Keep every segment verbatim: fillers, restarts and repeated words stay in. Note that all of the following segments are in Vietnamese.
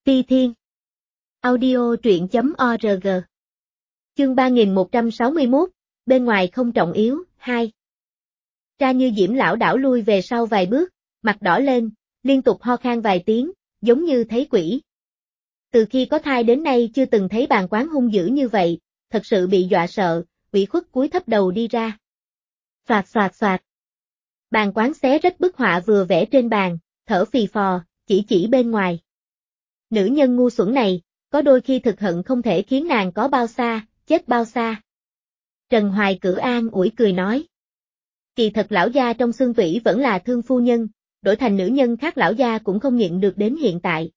Phi Thiên. Audio truyện chấm org. Chương ba nghìn một trăm sáu mươi mốt, bên ngoài không trọng yếu, hai. Ra Như Diễm lão đảo lui về sau vài bước, mặt đỏ lên, liên tục ho khan vài tiếng, giống như thấy quỷ. Từ khi có thai đến nay chưa từng thấy bàn quán hung dữ như vậy, thật sự bị dọa sợ, ủy khuất cúi thấp đầu đi ra. Xoạt xoạt xoạt. Bàn quán xé rách bức họa vừa vẽ trên bàn, thở phì phò, chỉ chỉ bên ngoài. Nữ nhân ngu xuẩn này, có đôi khi thực hận không thể khiến nàng có bao xa, chết bao xa. Trần Hoài Cử an ủi cười nói. Kỳ thật lão gia trong xương tủy vẫn là thương phu nhân, đổi thành nữ nhân khác lão gia cũng không nhịn được đến hiện tại.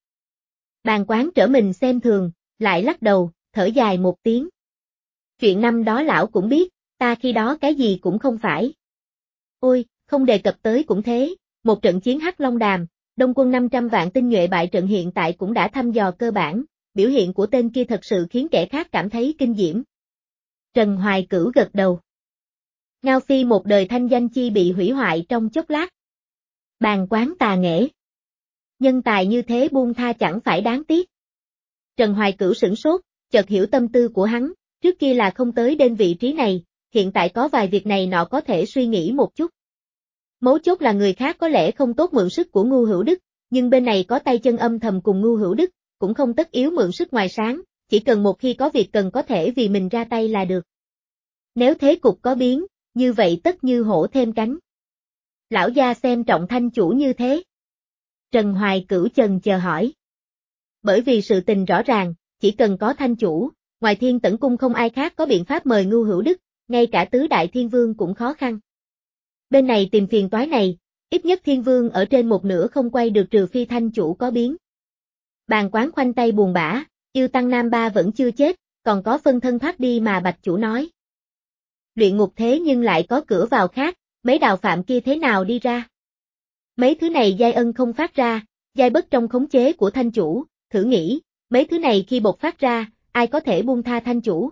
Bàn quán trở mình xem thường, lại lắc đầu, thở dài một tiếng. Chuyện năm đó lão cũng biết, ta khi đó cái gì cũng không phải. Ôi, không đề cập tới cũng thế, một trận chiến Hắc Long Đàm, Đông quân năm trăm vạn tinh nhuệ bại trận hiện tại cũng đã thăm dò cơ bản, biểu hiện của tên kia thật sự khiến kẻ khác cảm thấy kinh diễm. Trần Hoài Cửu gật đầu. Ngao Phi một đời thanh danh chi bị hủy hoại trong chốc lát. Bàn quán tà nghệ. Nhân tài như thế buông tha chẳng phải đáng tiếc. Trần Hoài Cửu sửng sốt, chợt hiểu tâm tư của hắn, trước kia là không tới đến vị trí này, hiện tại có vài việc này nọ có thể suy nghĩ một chút. Mấu chốt là người khác có lẽ không tốt mượn sức của Ngưu Hữu Đức, nhưng bên này có tay chân âm thầm cùng Ngưu Hữu Đức, cũng không tất yếu mượn sức ngoài sáng, chỉ cần một khi có việc cần có thể vì mình ra tay là được. Nếu thế cục có biến, như vậy tất như hổ thêm cánh. Lão gia xem trọng Thanh chủ như thế. Trần Hoài Cửu chần chờ hỏi. Bởi vì sự tình rõ ràng, chỉ cần có Thanh chủ, ngoài Thiên Tẩn Cung không ai khác có biện pháp mời Ngưu Hữu Đức, ngay cả tứ đại thiên vương cũng khó khăn. Bên này tìm phiền toái này, ít nhất thiên vương ở trên một nửa không quay được trừ phi Thanh chủ có biến. Bàn quán khoanh tay buồn bã, yêu tăng nam ba vẫn chưa chết, còn có phân thân thoát đi mà bạch chủ nói. Luyện ngục thế nhưng lại có cửa vào khác, mấy đạo phạm kia thế nào đi ra? Mấy thứ này giai ân không phát ra, giai bất trong khống chế của Thanh chủ, thử nghĩ, mấy thứ này khi bộc phát ra, ai có thể buông tha Thanh chủ?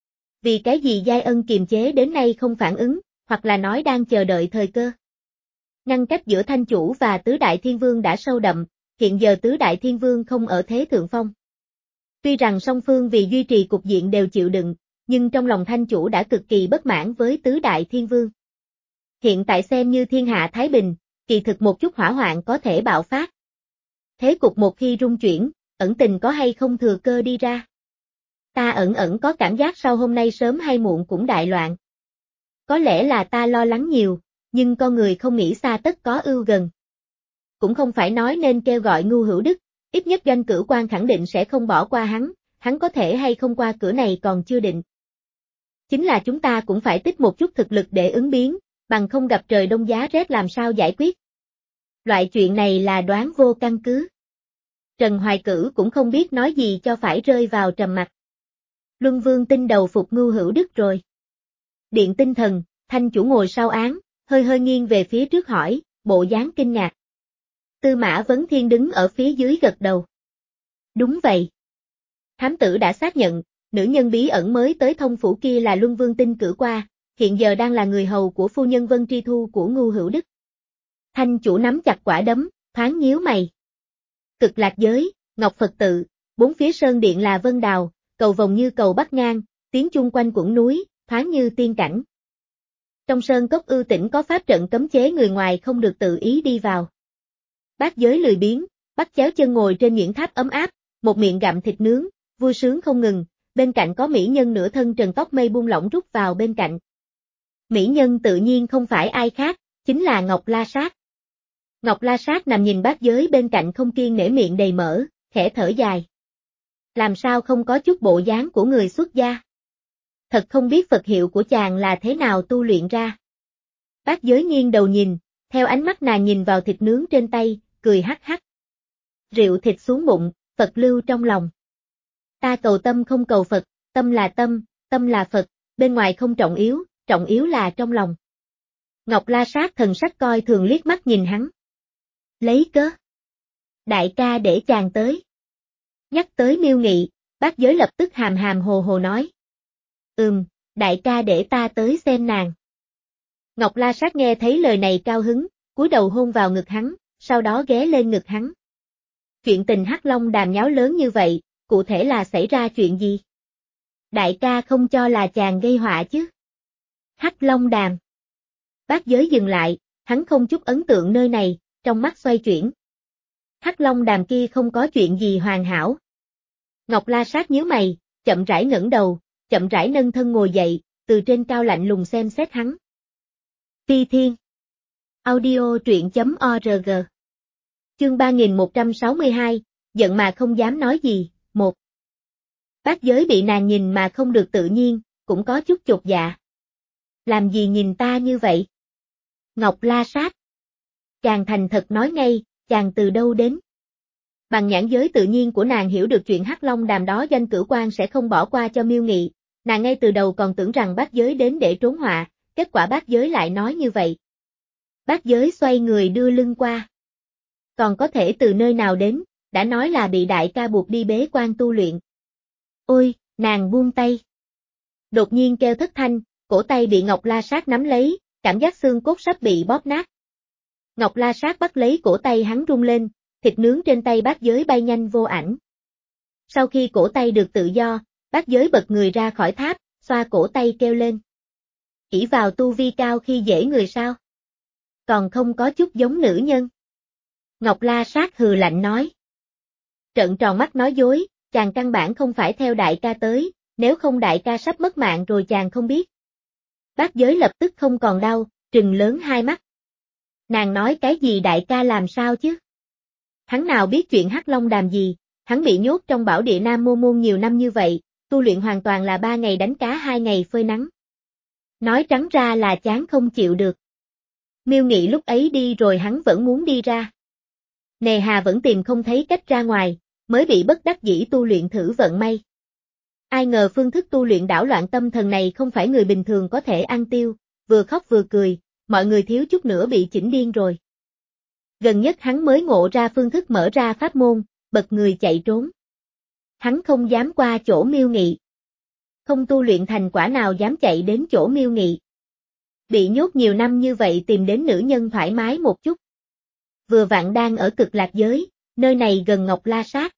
Vì cái gì giai ân kiềm chế đến nay không phản ứng, hoặc là nói đang chờ đợi thời cơ. Ngăn cách giữa Thanh chủ và tứ đại thiên vương đã sâu đậm, hiện giờ tứ đại thiên vương không ở thế thượng phong. Tuy rằng song phương vì duy trì cục diện đều chịu đựng, nhưng trong lòng Thanh chủ đã cực kỳ bất mãn với tứ đại thiên vương. Hiện tại xem như thiên hạ thái bình, kỳ thực một chút hỏa hoạn có thể bạo phát. Thế cục một khi rung chuyển, ẩn tình có hay không thừa cơ đi ra. Ta ẩn ẩn có cảm giác sau hôm nay sớm hay muộn cũng đại loạn. Có lẽ là ta lo lắng nhiều, nhưng con người không nghĩ xa tất có ưu gần. Cũng không phải nói nên kêu gọi Ngưu Hữu Đức, ít nhất Doanh Cửu Quan khẳng định sẽ không bỏ qua hắn, hắn có thể hay không qua cửa này còn chưa định. Chính là chúng ta cũng phải tích một chút thực lực để ứng biến, bằng không gặp trời đông giá rét làm sao giải quyết. Loại chuyện này là đoán vô căn cứ. Trần Hoài Cửu cũng không biết nói gì cho phải rơi vào trầm mặc. Luân Vương tin đầu phục Ngưu Hữu Đức rồi. Điện tinh thần, Thanh chủ ngồi sau án, hơi hơi nghiêng về phía trước hỏi, bộ dáng kinh ngạc. Tư Mã Vấn Thiên đứng ở phía dưới gật đầu. Đúng vậy. Thám tử đã xác nhận, nữ nhân bí ẩn mới tới thông phủ kia là Luân Vương tin cử qua, hiện giờ đang là người hầu của phu nhân Vân Tri Thu của Ngưu Hữu Đức. Thanh chủ nắm chặt quả đấm, thoáng nhíu mày. Cực Lạc giới, Ngọc Phật tự, bốn phía sơn điện là vân đào, cầu vồng như cầu bắc ngang, tiếng chung quanh quẩn núi, thoáng như tiên cảnh. Trong sơn cốc ưu tĩnh có pháp trận cấm chế người ngoài không được tự ý đi vào. Bát giới lười biếng, bắt chéo chân ngồi trên nhuyễn tháp ấm áp, một miệng gặm thịt nướng, vui sướng không ngừng, bên cạnh có mỹ nhân nửa thân trần tóc mây buông lỏng rút vào bên cạnh. Mỹ nhân tự nhiên không phải ai khác, chính là Ngọc La Sát. Ngọc La Sát nằm nhìn bát giới bên cạnh không kiên nể miệng đầy mỡ, khẽ thở dài. Làm sao không có chút bộ dáng của người xuất gia? Thật không biết Phật hiệu của chàng là thế nào tu luyện ra. Bát giới nghiêng đầu nhìn, theo ánh mắt nàng nhìn vào thịt nướng trên tay, cười hắc hắc. Rượu thịt xuống bụng, Phật lưu trong lòng. Ta cầu tâm không cầu Phật, tâm là tâm, tâm là Phật, bên ngoài không trọng yếu, trọng yếu là trong lòng. Ngọc La Sát thần sắc coi thường liếc mắt nhìn hắn. Lấy cớ. Đại ca để chàng tới. Nhắc tới Miêu Nghị, bát giới lập tức hàm hàm hồ hồ nói. Ừm, đại ca để ta tới xem nàng. Ngọc La Sát nghe thấy lời này cao hứng, cúi đầu hôn vào ngực hắn, sau đó ghé lên ngực hắn. chuyện tình Hắc Long Đàm nháo lớn như vậy, cụ thể là xảy ra chuyện gì? Đại ca không cho là chàng gây họa chứ? Hắc Long Đàm. Bác Giới dừng lại, hắn không chút ấn tượng nơi này, trong mắt xoay chuyển. Hắc Long Đàm kia không có chuyện gì hoàn hảo. Ngọc La Sát nhíu mày, chậm rãi ngẩng đầu, chậm rãi nâng thân ngồi dậy, từ trên cao lạnh lùng xem xét hắn. Phi Thiên. Audio truyện chấm org. Chương ba nghìn một trăm sáu mươi hai, giận mà không dám nói gì, một. Bác Giới bị nàng nhìn mà không được tự nhiên, cũng có chút chột dạ. Làm gì nhìn ta như vậy? Ngọc La Sát. Chàng thành thật nói ngay, chàng từ đâu đến? Bằng nhãn giới tự nhiên của nàng hiểu được chuyện Hắc Long Đàm đó Doanh Cửu Quan sẽ không bỏ qua cho Miêu Nghị, nàng ngay từ đầu còn tưởng rằng Bác Giới đến để trốn họa, kết quả Bác Giới lại nói như vậy. Bác Giới xoay người đưa lưng qua. Còn có thể từ nơi nào đến, đã nói là bị đại ca buộc đi bế quan tu luyện. Ôi, nàng buông tay. Đột nhiên kêu thất thanh, cổ tay bị Ngọc La Sát nắm lấy, cảm giác xương cốt sắp bị bóp nát. Ngọc La Sát bắt lấy cổ tay hắn rung lên, thịt nướng trên tay Bác Giới bay nhanh vô ảnh. Sau khi cổ tay được tự do, Bác Giới bật người ra khỏi tháp, xoa cổ tay kêu lên. Ỷ vào tu vi cao khi dễ người sao? Còn không có chút giống nữ nhân. Ngọc La Sát hừ lạnh nói. Trợn tròn mắt nói dối, chàng căn bản không phải theo đại ca tới, nếu không đại ca sắp mất mạng rồi chàng không biết. Bác Giới lập tức không còn đau, trừng lớn hai mắt. Nàng nói cái gì đại ca làm sao chứ? Hắn nào biết chuyện Hắc Long Đàm gì, hắn bị nhốt trong bảo địa Nam Mô Môn nhiều năm như vậy, tu luyện hoàn toàn là ba ngày đánh cá hai ngày phơi nắng. Nói trắng ra là chán không chịu được. Miêu Nghị lúc ấy đi rồi hắn vẫn muốn đi ra. Nề hà vẫn tìm không thấy cách ra ngoài, mới bị bất đắc dĩ tu luyện thử vận may. Ai ngờ phương thức tu luyện đảo loạn tâm thần này không phải người bình thường có thể ăn tiêu, vừa khóc vừa cười, mọi người thiếu chút nữa bị chỉnh điên rồi. Gần nhất hắn mới ngộ ra phương thức mở ra pháp môn, bật người chạy trốn. Hắn không dám qua chỗ Miêu Nghị. Không tu luyện thành quả nào dám chạy đến chỗ Miêu Nghị. Bị nhốt nhiều năm như vậy tìm đến nữ nhân thoải mái một chút. Vừa vặn đang ở Cực Lạc giới, nơi này gần Ngọc La Sát.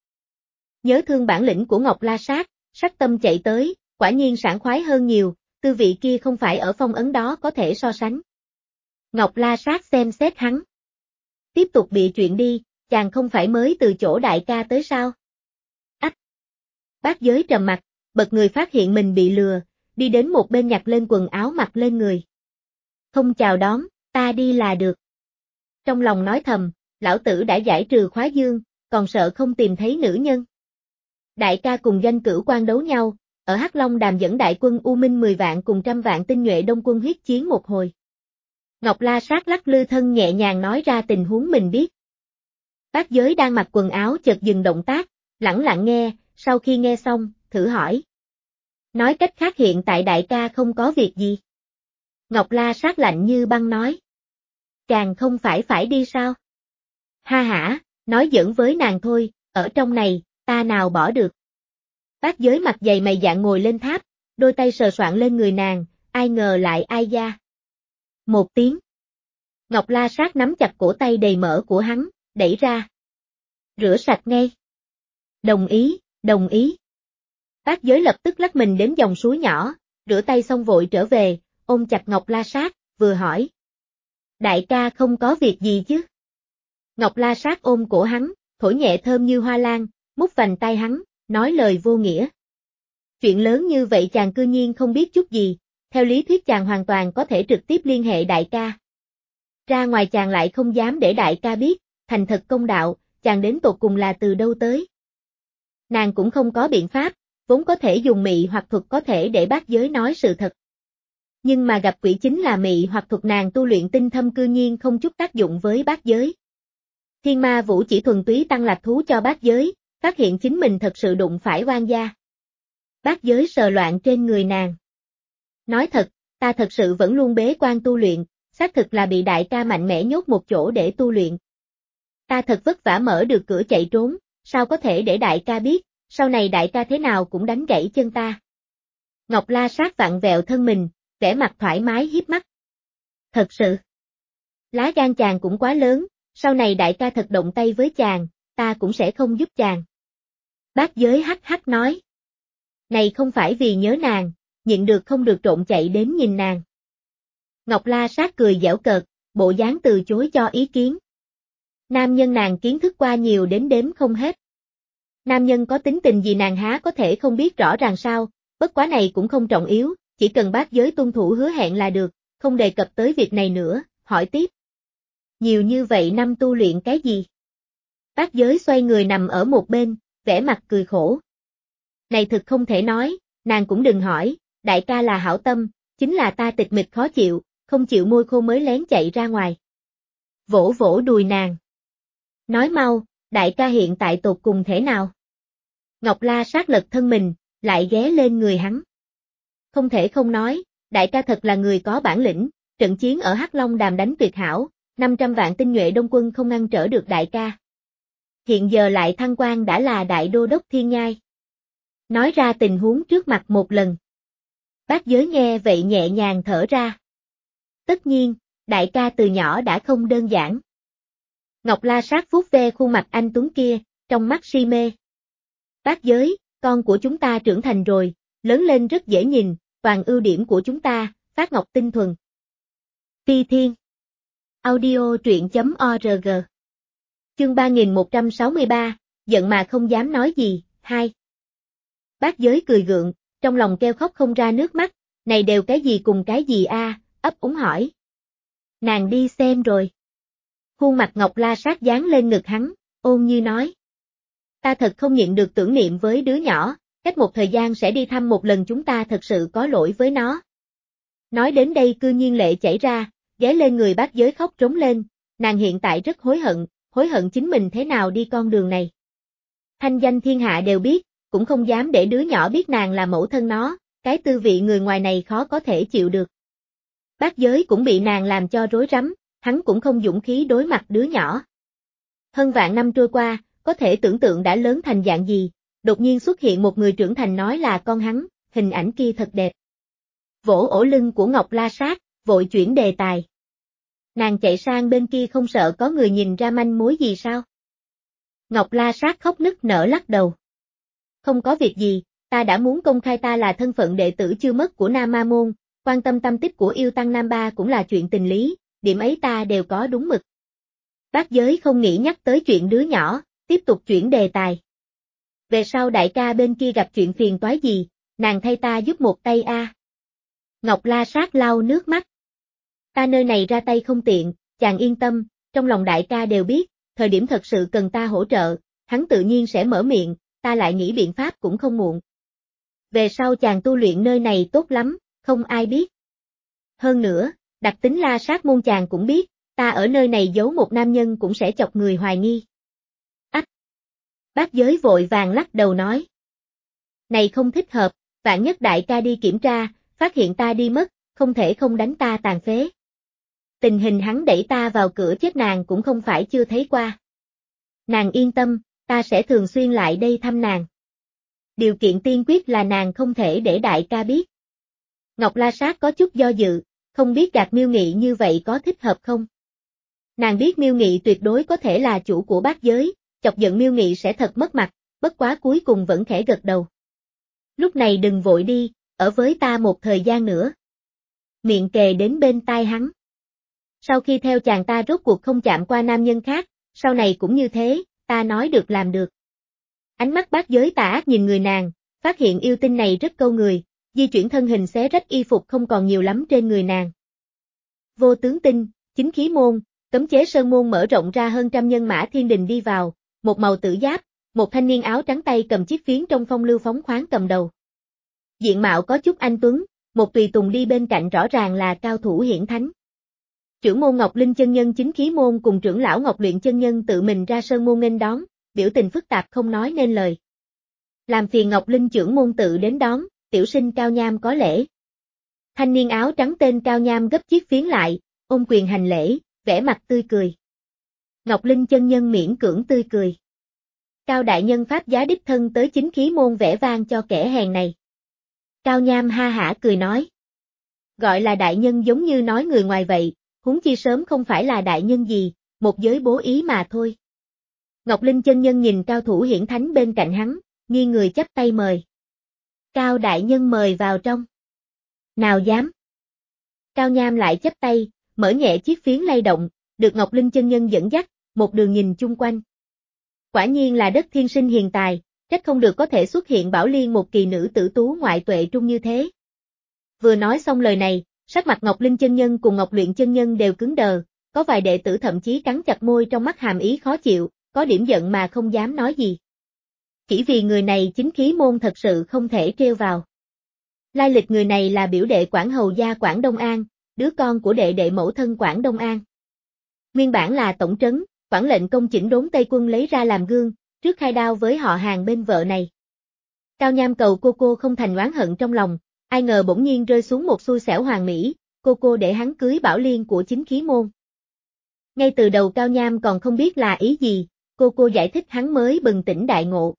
Nhớ thương bản lĩnh của Ngọc La Sát, sắc tâm chạy tới, quả nhiên sảng khoái hơn nhiều, tư vị kia không phải ở phong ấn đó có thể so sánh. Ngọc La Sát xem xét hắn. Tiếp tục bị chuyện đi, chàng không phải mới từ chỗ đại ca tới sao? Ách! Bác Giới trầm mặt, bật người phát hiện mình bị lừa, đi đến một bên nhặt lên quần áo mặc lên người. Không chào đón, ta đi là được. Trong lòng nói thầm, lão tử đã giải trừ khóa dương, còn sợ không tìm thấy nữ nhân. Đại ca cùng Doanh Cửu Quan đấu nhau, ở Hắc Long Đàm dẫn đại quân U Minh mười vạn cùng trăm vạn tinh nhuệ đông quân huyết chiến một hồi. Ngọc La Sát lắc lư thân nhẹ nhàng nói ra tình huống mình biết. Bác Giới đang mặc quần áo chợt dừng động tác, lẳng lặng nghe, sau khi nghe xong, thử hỏi. Nói cách khác hiện tại đại ca không có việc gì. Ngọc La Sát lạnh như băng nói. Chàng không phải phải đi sao? Ha hả, nói giỡn với nàng thôi, ở trong này, ta nào bỏ được. Bác Giới mặt dày mày dạn ngồi lên tháp, đôi tay sờ soạng lên người nàng, ai ngờ lại ai da. Một tiếng. Ngọc La Sát nắm chặt cổ tay đầy mỡ của hắn, đẩy ra. Rửa sạch ngay. Đồng ý, đồng ý. Bác Giới lập tức lắc mình đến dòng suối nhỏ, rửa tay xong vội trở về, ôm chặt Ngọc La Sát, vừa hỏi. Đại ca không có việc gì chứ? Ngọc La Sát ôm cổ hắn, thổi nhẹ thơm như hoa lan, mút vành tay hắn, nói lời vô nghĩa. Chuyện lớn như vậy chàng cư nhiên không biết chút gì, theo lý thuyết chàng hoàn toàn có thể trực tiếp liên hệ đại ca. Ra ngoài chàng lại không dám để đại ca biết, thành thật công đạo, chàng đến tột cùng là từ đâu tới. Nàng cũng không có biện pháp, vốn có thể dùng mị hoặc thuật có thể để Bác Giới nói sự thật. Nhưng mà gặp quỷ chính là mị hoặc thuật nàng tu luyện tinh thâm cư nhiên không chút tác dụng với Bác Giới. Thiên Ma Vũ chỉ thuần túy tăng lạc thú cho Bác Giới, phát hiện chính mình thật sự đụng phải oan gia. Bác Giới sờ loạn trên người nàng. Nói thật, ta thật sự vẫn luôn bế quan tu luyện, xác thực là bị đại ca mạnh mẽ nhốt một chỗ để tu luyện. Ta thật vất vả mở được cửa chạy trốn, sao có thể để đại ca biết, sau này đại ca thế nào cũng đánh gãy chân ta. Ngọc La Sát vặn vẹo thân mình, vẻ mặt thoải mái hiếp mắt. Thật sự. Lá gan chàng cũng quá lớn, sau này đại ca thật động tay với chàng, ta cũng sẽ không giúp chàng. Bác giới hắc hắc nói. Này không phải vì nhớ nàng, nhịn được không được trộn chạy đến nhìn nàng. Ngọc La Sát cười giễu cợt, bộ dáng từ chối cho ý kiến. Nam nhân nàng kiến thức qua nhiều đến đếm không hết. Nam nhân có tính tình gì nàng há có thể không biết rõ ràng sao, bất quá này cũng không trọng yếu, chỉ cần bác giới tuân thủ hứa hẹn là được, không đề cập tới việc này nữa, hỏi tiếp. Nhiều như vậy năm tu luyện cái gì? Bác giới xoay người nằm ở một bên, vẻ mặt cười khổ. Này thực không thể nói, nàng cũng đừng hỏi, đại ca là hảo tâm, chính là ta tịch mịch khó chịu, không chịu môi khô mới lén chạy ra ngoài. Vỗ vỗ đùi nàng. Nói mau, đại ca hiện tại tột cùng thể nào? Ngọc La Sát lật thân mình, lại ghé lên người hắn. Không thể không nói, đại ca thật là người có bản lĩnh, trận chiến ở Hắc Long Đàm đánh tuyệt hảo, năm trăm vạn tinh nhuệ đông quân không ngăn trở được đại ca. Hiện giờ lại thăng quan đã là đại đô đốc Thiên Nhai. Nói ra tình huống trước mặt một lần. Bác giới nghe vậy nhẹ nhàng thở ra. Tất nhiên, đại ca từ nhỏ đã không đơn giản. Ngọc La Sát vuốt ve khuôn mặt anh tuấn kia, trong mắt si mê. Bác giới, con của chúng ta trưởng thành rồi, lớn lên rất dễ nhìn, toàn ưu điểm của chúng ta, phát ngọc tinh thuần. Phi Thiên. Audio truyện chấm org. Chương ba nghìn một trăm sáu mươi ba, giận mà không dám nói gì, hai. Bác giới cười gượng, trong lòng kêu khóc không ra nước mắt, này đều cái gì cùng cái gì a, ấp úng hỏi. Nàng đi xem rồi. Khuôn mặt Ngọc La Sát dán lên ngực hắn, ôn như nói. Ta thật không nhịn được tưởng niệm với đứa nhỏ, cách một thời gian sẽ đi thăm một lần, chúng ta thật sự có lỗi với nó. Nói đến đây cư nhiên lệ chảy ra, ghé lên người bác giới khóc trống lên, nàng hiện tại rất hối hận, hối hận chính mình thế nào đi con đường này. Thanh danh thiên hạ đều biết, cũng không dám để đứa nhỏ biết nàng là mẫu thân nó, cái tư vị người ngoài này khó có thể chịu được. Bác giới cũng bị nàng làm cho rối rắm, hắn cũng không dũng khí đối mặt đứa nhỏ. Hơn vạn năm trôi qua, có thể tưởng tượng đã lớn thành dạng gì, đột nhiên xuất hiện một người trưởng thành nói là con hắn, hình ảnh kia thật đẹp. Vỗ ổ lưng của Ngọc La Sát, vội chuyển đề tài. Nàng chạy sang bên kia không sợ có người nhìn ra manh mối gì sao? Ngọc La Sát khóc nức nở lắc đầu. Không có việc gì, ta đã muốn công khai ta là thân phận đệ tử chưa mất của Nam Ma Môn, quan tâm tâm tích của yêu tăng Nam Ba cũng là chuyện tình lý, điểm ấy ta đều có đúng mực. Bác giới không nghĩ nhắc tới chuyện đứa nhỏ, tiếp tục chuyển đề tài. Về sau đại ca bên kia gặp chuyện phiền toái gì, nàng thay ta giúp một tay a. À. Ngọc La Sát lau nước mắt. Ta nơi này ra tay không tiện, chàng yên tâm, trong lòng đại ca đều biết, thời điểm thật sự cần ta hỗ trợ, hắn tự nhiên sẽ mở miệng, ta lại nghĩ biện pháp cũng không muộn. Về sau chàng tu luyện nơi này tốt lắm, không ai biết. Hơn nữa, đặc tính La Sát môn chàng cũng biết, ta ở nơi này giấu một nam nhân cũng sẽ chọc người hoài nghi. Ách! Bác giới vội vàng lắc đầu nói. Này không thích hợp, vạn nhất đại ca đi kiểm tra, phát hiện ta đi mất, không thể không đánh ta tàn phế. Tình hình hắn đẩy ta vào cửa chết nàng cũng không phải chưa thấy qua. Nàng yên tâm, ta sẽ thường xuyên lại đây thăm nàng. Điều kiện tiên quyết là nàng không thể để đại ca biết. Ngọc La Sát có chút do dự, không biết gạt Miêu Nghị như vậy có thích hợp không? Nàng biết Miêu Nghị tuyệt đối có thể là chủ của bát giới, chọc giận Miêu Nghị sẽ thật mất mặt, bất quá cuối cùng vẫn khẽ gật đầu. Lúc này đừng vội đi, ở với ta một thời gian nữa. Miệng kề đến bên tai hắn. Sau khi theo chàng ta rốt cuộc không chạm qua nam nhân khác, sau này cũng như thế, ta nói được làm được. Ánh mắt bát giới tà ác nhìn người nàng, phát hiện yêu tinh này rất câu người, di chuyển thân hình xé rách y phục không còn nhiều lắm trên người nàng. Vô tướng tinh, chính khí môn, cấm chế sơn môn mở rộng ra hơn trăm nhân mã thiên đình đi vào, một màu tử giáp, một thanh niên áo trắng tay cầm chiếc phiến trong phong lưu phóng khoáng cầm đầu. Diện mạo có chút anh tuấn, một tùy tùng đi bên cạnh rõ ràng là cao thủ hiển thánh. Trưởng môn Ngọc Linh chân nhân chính khí môn cùng trưởng lão Ngọc Luyện chân nhân tự mình ra sơn môn nghênh đón, biểu tình phức tạp không nói nên lời. Làm phiền Ngọc Linh trưởng môn tự đến đón, tiểu sinh Cao Nham có lễ. Thanh niên áo trắng tên Cao Nham gấp chiếc phiến lại, ôm quyền hành lễ, vẻ mặt tươi cười. Ngọc Linh chân nhân miễn cưỡng tươi cười. Cao đại nhân pháp giá đích thân tới chính khí môn vẽ vang cho kẻ hèn này. Cao Nham ha hả cười nói. Gọi là đại nhân giống như nói người ngoài vậy, huống chi sớm không phải là đại nhân gì, một giới bố ý mà thôi. Ngọc Linh chân nhân nhìn cao thủ hiển thánh bên cạnh hắn, nghiêng người chắp tay mời. Cao đại nhân mời vào trong. Nào dám. Cao Nham lại chắp tay, mở nhẹ chiếc phiến lay động, được Ngọc Linh chân nhân dẫn dắt, một đường nhìn chung quanh. Quả nhiên là đất thiên sinh hiền tài, trách không được có thể xuất hiện Bảo Liên một kỳ nữ tử tú ngoại tuệ trung như thế. Vừa nói xong lời này, sắc mặt Ngọc Linh chân nhân cùng Ngọc Luyện chân nhân đều cứng đờ, có vài đệ tử thậm chí cắn chặt môi trong mắt hàm ý khó chịu, có điểm giận mà không dám nói gì. Chỉ vì người này chính khí môn thật sự không thể trêu vào. Lai lịch người này là biểu đệ Quản hầu gia Quản Đông An, đứa con của đệ đệ mẫu thân Quản Đông An. Nguyên bản là tổng trấn, Quản lệnh công chỉnh đốn Tây quân lấy ra làm gương, trước khai đao với họ hàng bên vợ này. Cao Nham cầu cô cô không thành oán hận trong lòng, ai ngờ bỗng nhiên rơi xuống một xui xẻo hoàn mỹ, cô cô để hắn cưới Bảo Liên của chính khí môn. Ngay từ đầu Cao Nham còn không biết là ý gì, cô cô giải thích hắn mới bừng tỉnh đại ngộ.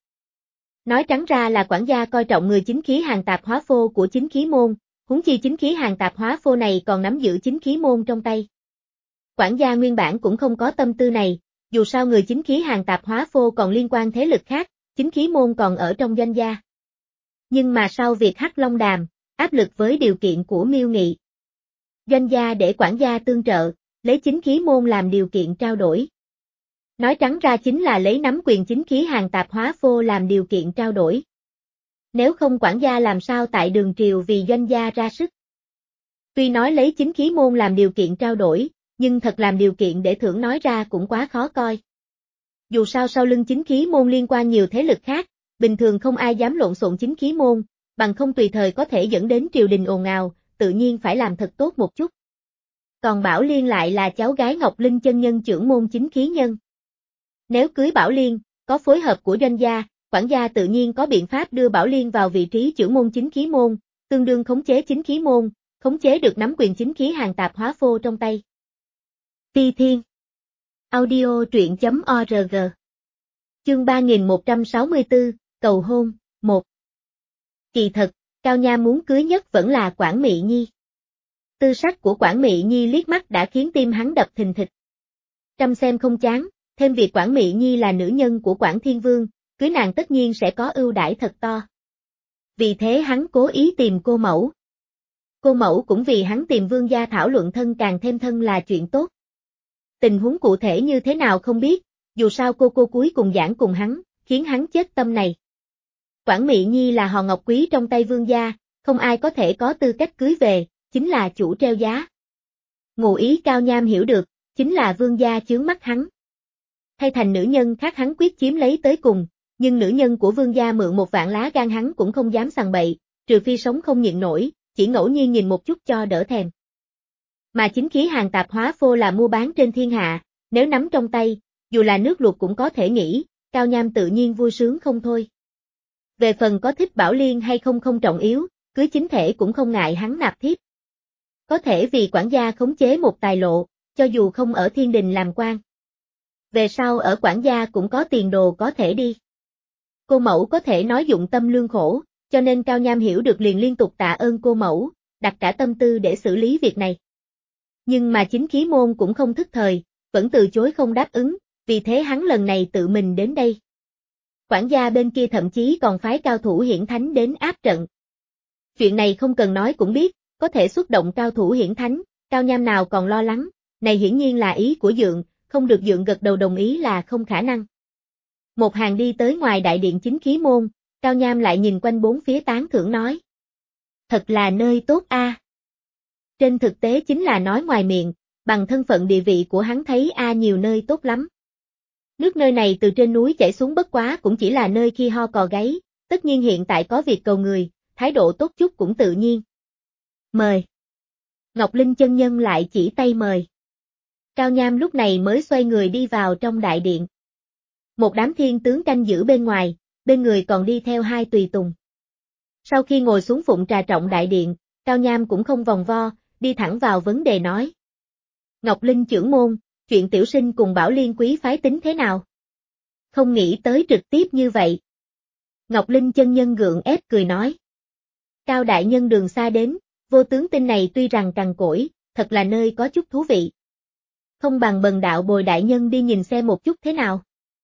Nói trắng ra là quản gia coi trọng người chính khí hàng tạp hóa phô của chính khí môn, huống chi chính khí hàng tạp hóa phô này còn nắm giữ chính khí môn trong tay. Quản gia nguyên bản cũng không có tâm tư này, dù sao người chính khí hàng tạp hóa phô còn liên quan thế lực khác, chính khí môn còn ở trong doanh gia. Nhưng mà sau việc Hắc Long Đàm, áp lực với điều kiện của Miêu Nghị, doanh gia để quản gia tương trợ, lấy chính khí môn làm điều kiện trao đổi. Nói trắng ra chính là lấy nắm quyền chính khí hàng tạp hóa phô làm điều kiện trao đổi. Nếu không quản gia làm sao tại đường triều vì doanh gia ra sức. Tuy nói lấy chính khí môn làm điều kiện trao đổi, nhưng thật làm điều kiện để thưởng nói ra cũng quá khó coi. Dù sao sau lưng chính khí môn liên quan nhiều thế lực khác, bình thường không ai dám lộn xộn chính khí môn, bằng không tùy thời có thể dẫn đến triều đình ồn ào, tự nhiên phải làm thật tốt một chút. Còn Bảo Liên lại là cháu gái Ngọc Linh chân nhân trưởng môn chính khí nhân. Nếu cưới Bảo Liên, có phối hợp của doanh gia, quản gia tự nhiên có biện pháp đưa Bảo Liên vào vị trí trưởng môn chính khí môn, tương đương khống chế chính khí môn, khống chế được nắm quyền chính khí hàng tạp hóa phô trong tay. Phi Thiên Audio truyện chấm org Chương ba nghìn một trăm sáu mươi tư, cầu hôn, một. Kỳ thật, Cao Nham muốn cưới nhất vẫn là Quản Mị Nhi. Tư sắc của Quản Mị Nhi liếc mắt đã khiến tim hắn đập thình thịch. Trăm xem không chán, thêm việc Quản Mị Nhi là nữ nhân của Quản Thiên Vương, cưới nàng tất nhiên sẽ có ưu đãi thật to. Vì thế hắn cố ý tìm cô mẫu. Cô mẫu cũng vì hắn tìm vương gia thảo luận thân càng thêm thân là chuyện tốt. Tình huống cụ thể như thế nào không biết, dù sao cô cô cuối cùng giảng cùng hắn, khiến hắn chết tâm này. Quản Mị Nhi là hòn ngọc quý trong tay vương gia, không ai có thể có tư cách cưới về, chính là chủ treo giá. Ngụ ý Cao Nham hiểu được, chính là vương gia chướng mắt hắn. Thay thành nữ nhân khác hắn quyết chiếm lấy tới cùng, nhưng nữ nhân của vương gia mượn một vạn lá gan hắn cũng không dám sằng bậy, trừ phi sống không nhịn nổi, chỉ ngẫu nhiên nhìn một chút cho đỡ thèm. Mà chính khí hàng tạp hóa phô là mua bán trên thiên hạ, nếu nắm trong tay, dù là nước luộc cũng có thể nghĩ, Cao Nham tự nhiên vui sướng không thôi. Về phần có thích Bảo Liên hay không không trọng yếu, cưới chính thể cũng không ngại hắn nạp thiếp. Có thể vì quản gia khống chế một tài lộ, cho dù không ở thiên đình làm quan. Về sau ở quản gia cũng có tiền đồ có thể đi. Cô mẫu có thể nói dụng tâm lương khổ, cho nên Cao Nham hiểu được liền liên tục tạ ơn cô mẫu, đặt cả tâm tư để xử lý việc này. Nhưng mà chính khí môn cũng không thức thời, vẫn từ chối không đáp ứng, vì thế hắn lần này tự mình đến đây. Quản gia bên kia thậm chí còn phái cao thủ hiển thánh đến áp trận. Chuyện này không cần nói cũng biết, có thể xuất động cao thủ hiển thánh, Cao Nham nào còn lo lắng, này hiển nhiên là ý của Dượng, không được Dượng gật đầu đồng ý là không khả năng. Một hàng đi tới ngoài đại điện chính khí môn, Cao Nham lại nhìn quanh bốn phía tán thưởng nói. Thật là nơi tốt a. À. Trên thực tế chính là nói ngoài miệng, bằng thân phận địa vị của hắn thấy a à nhiều nơi tốt lắm. Nước nơi này từ trên núi chảy xuống bất quá cũng chỉ là nơi khi ho cò gáy, tất nhiên hiện tại có việc cầu người, thái độ tốt chút cũng tự nhiên. Mời. Ngọc Linh chân nhân lại chỉ tay mời. Cao Nham lúc này mới xoay người đi vào trong đại điện. Một đám thiên tướng canh giữ bên ngoài, bên người còn đi theo hai tùy tùng. Sau khi ngồi xuống phụng trà trọng đại điện, Cao Nham cũng không vòng vo, đi thẳng vào vấn đề nói. Ngọc Linh trưởng môn, chuyện tiểu sinh cùng Bảo Liên quý phái tính thế nào? Không nghĩ tới trực tiếp như vậy. Ngọc Linh chân nhân gượng ép cười nói. Cao đại nhân đường xa đến, vô tướng tinh này tuy rằng cằn cỗi, thật là nơi có chút thú vị. Không bằng bần đạo bồi đại nhân đi nhìn xem một chút thế nào.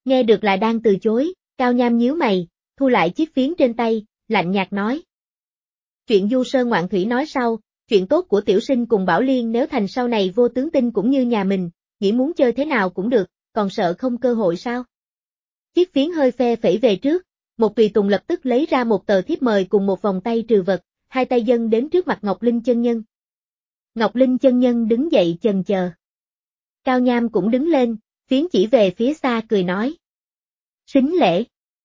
Nghe được là đang từ chối, Cao Nham nhíu mày, thu lại chiếc phiến trên tay, lạnh nhạt nói. Chuyện du sơn ngoạn thủy nói sau, chuyện tốt của tiểu sinh cùng Bảo Liên nếu thành sau này vô tướng tinh cũng như nhà mình, nghĩ muốn chơi thế nào cũng được, còn sợ không cơ hội sao? Chiếc phiến hơi phe phẩy về trước, một tùy tùng lập tức lấy ra một tờ thiếp mời cùng một vòng tay trừ vật, hai tay dâng đến trước mặt Ngọc Linh chân nhân. Ngọc Linh chân nhân đứng dậy chần chờ. Cao Nham cũng đứng lên, phiến chỉ về phía xa cười nói. Xính lễ.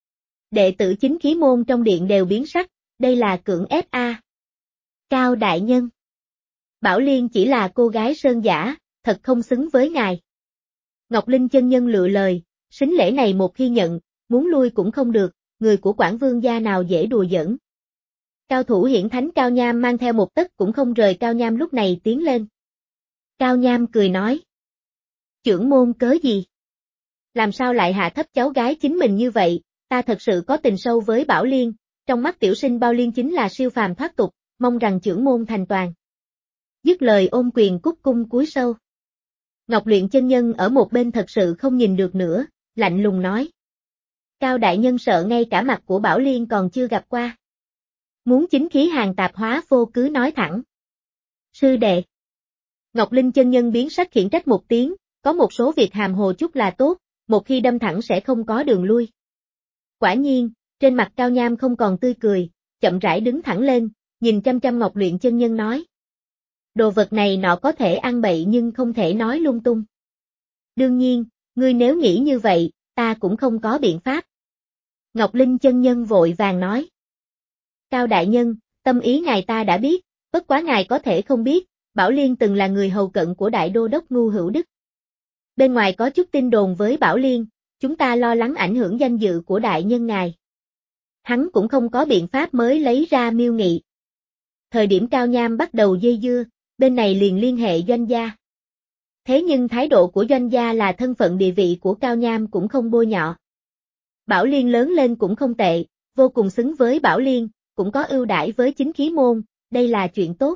Đệ tử chính khí môn trong điện đều biến sắc, đây là cưỡng ép a. Cao đại nhân. Bảo Liên chỉ là cô gái sơn giả, thật không xứng với ngài. Ngọc Linh chân nhân lựa lời, xính lễ này một khi nhận, muốn lui cũng không được, người của Quảng Vương gia nào dễ đùa giỡn. Cao thủ hiển thánh Cao Nham mang theo một tấc cũng không rời Cao Nham lúc này tiến lên. Cao Nham cười nói. Chưởng môn cớ gì? Làm sao lại hạ thấp cháu gái chính mình như vậy, ta thật sự có tình sâu với Bảo Liên, trong mắt tiểu sinh Bao Liên chính là siêu phàm thoát tục, mong rằng chưởng môn thành toàn. Dứt lời ôm quyền cúc cung cúi sâu. Ngọc Luyện chân nhân ở một bên thật sự không nhìn được nữa, lạnh lùng nói. Cao đại nhân sợ ngay cả mặt của Bảo Liên còn chưa gặp qua. Muốn chính khí hàng tạp hóa vô cứ nói thẳng. Sư đệ. Ngọc Linh chân nhân biến sắc khiển trách một tiếng, có một số việc hàm hồ chút là tốt, một khi đâm thẳng sẽ không có đường lui. Quả nhiên, trên mặt Cao Nham không còn tươi cười, chậm rãi đứng thẳng lên, nhìn chăm chăm Ngọc Luyện chân nhân nói. Đồ vật này nọ có thể ăn bậy nhưng không thể nói lung tung. Đương nhiên, ngươi nếu nghĩ như vậy, ta cũng không có biện pháp. Ngọc Linh chân nhân vội vàng nói. Cao đại nhân, tâm ý ngài ta đã biết, bất quá ngài có thể không biết, Bảo Liên từng là người hầu cận của đại đô đốc Ngu Hữu Đức. Bên ngoài có chút tin đồn với Bảo Liên, chúng ta lo lắng ảnh hưởng danh dự của đại nhân ngài. Hắn cũng không có biện pháp mới lấy ra miêu nghị. Thời điểm Cao Nham bắt đầu dây dưa, bên này liền liên hệ Doanh gia. Thế nhưng thái độ của Doanh gia là thân phận địa vị của Cao Nham cũng không bôi nhọ. Bảo Liên lớn lên cũng không tệ, vô cùng xứng với Bảo Liên, cũng có ưu đãi với chính khí môn, đây là chuyện tốt.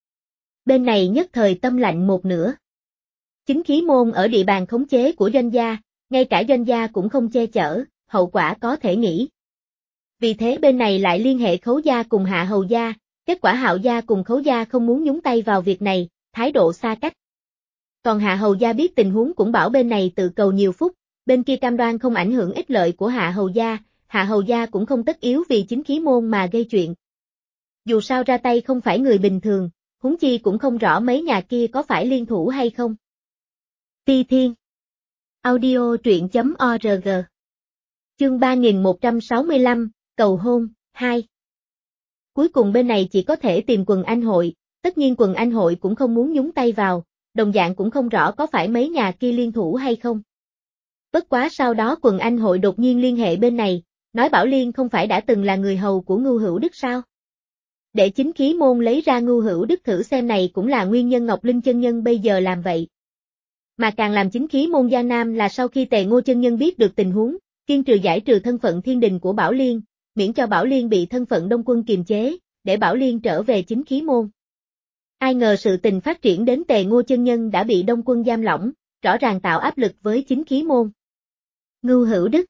Bên này nhất thời tâm lạnh một nửa. Chính khí môn ở địa bàn khống chế của Doanh gia, ngay cả Doanh gia cũng không che chở, hậu quả có thể nghĩ. Vì thế bên này lại liên hệ Khấu gia cùng Hạ Hầu gia, kết quả Hạo gia cùng Khấu gia không muốn nhúng tay vào việc này, thái độ xa cách. Còn Hạ Hầu gia biết tình huống cũng bảo bên này tự cầu nhiều phúc, bên kia cam đoan không ảnh hưởng ích lợi của Hạ Hầu gia, Hạ Hầu gia cũng không tất yếu vì chính khí môn mà gây chuyện. Dù sao ra tay không phải người bình thường, huống chi cũng không rõ mấy nhà kia có phải liên thủ hay không. Ti Thiên Audio truyện chấm org Chương ba nghìn một trăm sáu mươi lăm, Cầu hôn, hai. Cuối cùng bên này chỉ có thể tìm Quần Anh hội, tất nhiên Quần Anh hội cũng không muốn nhúng tay vào, đồng dạng cũng không rõ có phải mấy nhà kia liên thủ hay không. Bất quá sau đó Quần Anh hội đột nhiên liên hệ bên này, nói Bảo Liên không phải đã từng là người hầu của Ngu Hữu Đức sao? Để chính khí môn lấy ra Ngu Hữu Đức thử xem này cũng là nguyên nhân Ngọc Linh chân nhân bây giờ làm vậy. Mà càng làm chính khí môn Giang Nam là sau khi Tề Ngô chân nhân biết được tình huống, kiên trừ giải trừ thân phận thiên đình của Bảo Liên, miễn cho Bảo Liên bị thân phận Đông Quân kiềm chế, để Bảo Liên trở về chính khí môn. Ai ngờ sự tình phát triển đến Tề Ngô chân nhân đã bị Đông Quân giam lỏng, rõ ràng tạo áp lực với chính khí môn. Ngưu Hữu Đức.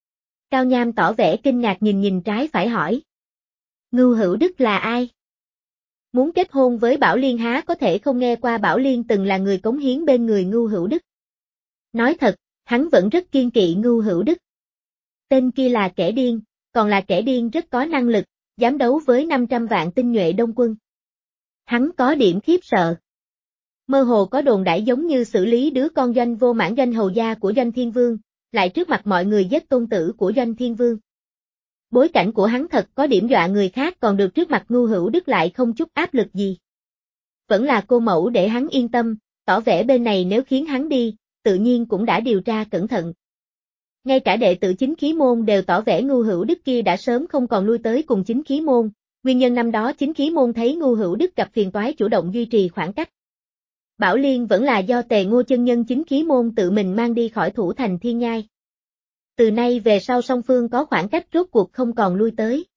Cao Nham tỏ vẻ kinh ngạc nhìn nhìn trái phải hỏi. Ngưu Hữu Đức là ai? Muốn kết hôn với Bảo Liên há có thể không nghe qua Bảo Liên từng là người cống hiến bên người Ngưu Hữu Đức. Nói thật, hắn vẫn rất kiên kỵ Ngưu Hữu Đức. Tên kia là kẻ điên, còn là kẻ điên rất có năng lực, dám đấu với năm trăm vạn tinh nhuệ Đông Quân. Hắn có điểm khiếp sợ. Mơ hồ có đồn đãi giống như xử lý đứa con Doanh Vô Mãn Doanh hầu gia của Doanh Thiên Vương, lại trước mặt mọi người giết tôn tử của Doanh Thiên Vương. Bối cảnh của hắn thật có điểm dọa người khác còn được trước mặt Ngưu Hữu Đức lại không chút áp lực gì. Vẫn là cô mẫu để hắn yên tâm, tỏ vẻ bên này nếu khiến hắn đi, tự nhiên cũng đã điều tra cẩn thận. Ngay cả đệ tử chính khí môn đều tỏ vẻ Ngưu Hữu Đức kia đã sớm không còn lui tới cùng chính khí môn, nguyên nhân năm đó chính khí môn thấy Ngưu Hữu Đức gặp phiền toái chủ động duy trì khoảng cách. Bảo Liên vẫn là do Tề Ngô chân nhân chính khí môn tự mình mang đi khỏi thủ thành Thiên Nhai. Từ nay về sau song phương có khoảng cách rốt cuộc không còn lui tới.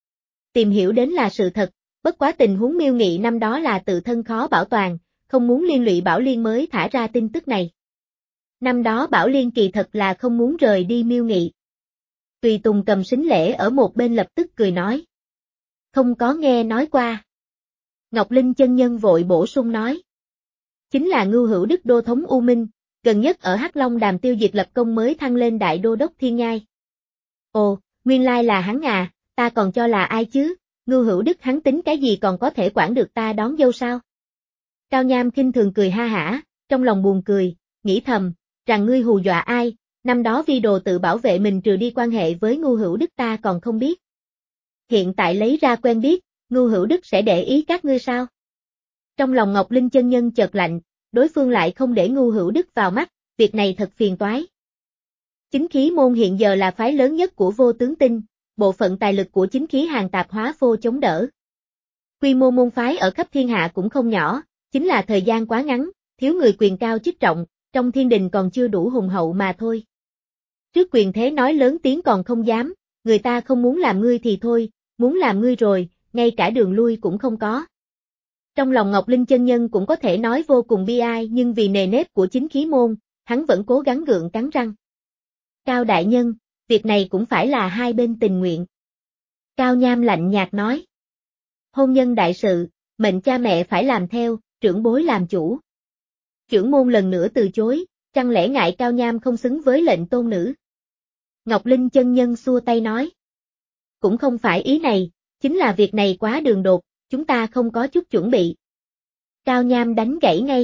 Tìm hiểu đến là sự thật, bất quá tình huống miêu nghị năm đó là tự thân khó bảo toàn, không muốn liên lụy Bảo Liên mới thả ra tin tức này. Năm đó Bảo Liên kỳ thật là không muốn rời đi Miêu Nghị. Tùy Tùng cầm sính lễ ở một bên lập tức cười nói. Không có nghe nói qua. Ngọc Linh chân nhân vội bổ sung nói. Chính là Ngưu Hữu Đức đô thống U Minh, gần nhất ở Hắc Long Đàm tiêu diệt lập công mới thăng lên đại đô đốc thiên nhai. Ồ, nguyên lai là hắn à, ta còn cho là ai chứ, Ngưu Hữu Đức hắn tính cái gì còn có thể quản được ta đón dâu sao? Cao Nham khinh thường cười ha hả, trong lòng buồn cười, nghĩ thầm, rằng ngươi hù dọa ai, năm đó Vi Đồ tự bảo vệ mình trừ đi quan hệ với Ngưu Hữu Đức ta còn không biết. Hiện tại lấy ra quen biết, Ngưu Hữu Đức sẽ để ý các ngươi sao? Trong lòng Ngọc Linh chân nhân chợt lạnh, đối phương lại không để Ngưu Hữu Đức vào mắt, việc này thật phiền toái. Chính khí môn hiện giờ là phái lớn nhất của Vô Tướng Tinh, bộ phận tài lực của chính khí hàng tạp hóa phô chống đỡ. Quy mô môn phái ở khắp thiên hạ cũng không nhỏ, chính là thời gian quá ngắn, thiếu người quyền cao chức trọng, trong thiên đình còn chưa đủ hùng hậu mà thôi. Trước quyền thế nói lớn tiếng còn không dám, người ta không muốn làm ngươi thì thôi, muốn làm ngươi rồi, ngay cả đường lui cũng không có. Trong lòng Ngọc Linh chân nhân cũng có thể nói vô cùng bi ai nhưng vì nề nếp của chính khí môn, hắn vẫn cố gắng gượng cắn răng. Cao đại nhân, việc này cũng phải là hai bên tình nguyện. Cao Nham lạnh nhạt nói. Hôn nhân đại sự, mệnh cha mẹ phải làm theo, trưởng bối làm chủ. Trưởng môn lần nữa từ chối, chẳng lẽ ngại Cao Nham không xứng với lệnh tôn nữ. Ngọc Linh chân nhân xua tay nói. Cũng không phải ý này, chính là việc này quá đường đột, chúng ta không có chút chuẩn bị. Cao Nham đánh gãy ngay.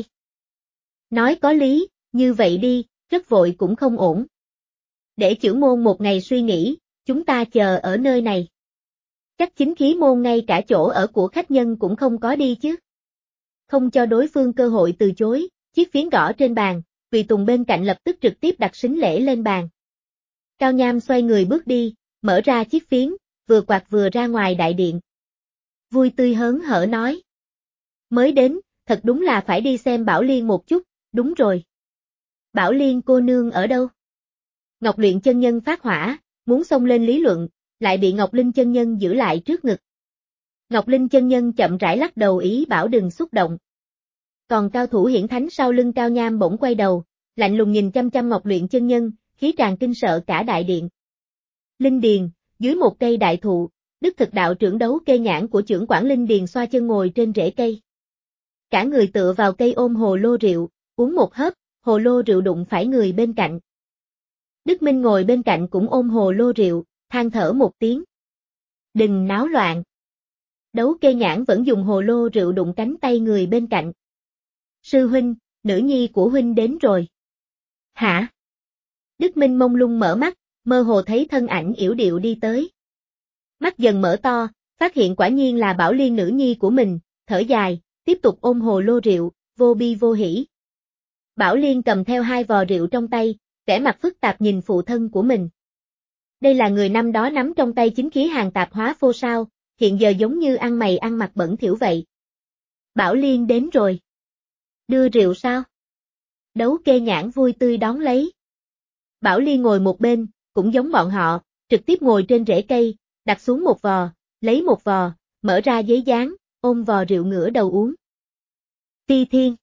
Nói có lý, như vậy đi, rất vội cũng không ổn. Để trưởng môn một ngày suy nghĩ, chúng ta chờ ở nơi này. Chắc chính khí môn ngay cả chỗ ở của khách nhân cũng không có đi chứ. Không cho đối phương cơ hội từ chối, chiếc phiến gõ trên bàn, Tùy Tùng bên cạnh lập tức trực tiếp đặt sính lễ lên bàn. Cao Nham xoay người bước đi, mở ra chiếc phiến, vừa quạt vừa ra ngoài đại điện. Vui tươi hớn hở nói. Mới đến, thật đúng là phải đi xem Bảo Liên một chút, đúng rồi. Bảo Liên cô nương ở đâu? Ngọc Luyện chân nhân phát hỏa, muốn xông lên lý luận, lại bị Ngọc Linh chân nhân giữ lại trước ngực. Ngọc Linh chân nhân chậm rãi lắc đầu ý bảo đừng xúc động. Còn cao thủ hiển thánh sau lưng Cao Nham bỗng quay đầu, lạnh lùng nhìn chăm chăm Ngọc Luyện chân nhân, khí tràn kinh sợ cả đại điện. Linh điền, dưới một cây đại thụ, Đức Thực đạo trưởng đấu kê nhãn của trưởng quản Linh điền xoa chân ngồi trên rễ cây. Cả người tựa vào cây ôm hồ lô rượu, uống một hớp, hồ lô rượu đụng phải người bên cạnh. Đức Minh ngồi bên cạnh cũng ôm hồ lô rượu, than thở một tiếng. Đừng náo loạn. Đấu kê nhãn vẫn dùng hồ lô rượu đụng cánh tay người bên cạnh. Sư huynh, nữ nhi của huynh đến rồi. Hả? Đức Minh mông lung mở mắt, mơ hồ thấy thân ảnh yểu điệu đi tới. Mắt dần mở to, phát hiện quả nhiên là Bảo Liên nữ nhi của mình, thở dài, tiếp tục ôm hồ lô rượu, vô bi vô hỉ. Bảo Liên cầm theo hai vò rượu trong tay, vẻ mặt phức tạp nhìn phụ thân của mình. Đây là người năm đó nắm trong tay chính khí hàng tạp hóa phô sao, hiện giờ giống như ăn mày ăn mặc bẩn thỉu vậy. Bảo Liên đến rồi. Đưa rượu sao? Đấu kê nhãn vui tươi đón lấy. Bảo Liên ngồi một bên, cũng giống bọn họ, trực tiếp ngồi trên rễ cây, đặt xuống một vò, lấy một vò, mở ra giấy dán, ôm vò rượu ngửa đầu uống. Ti Thiên.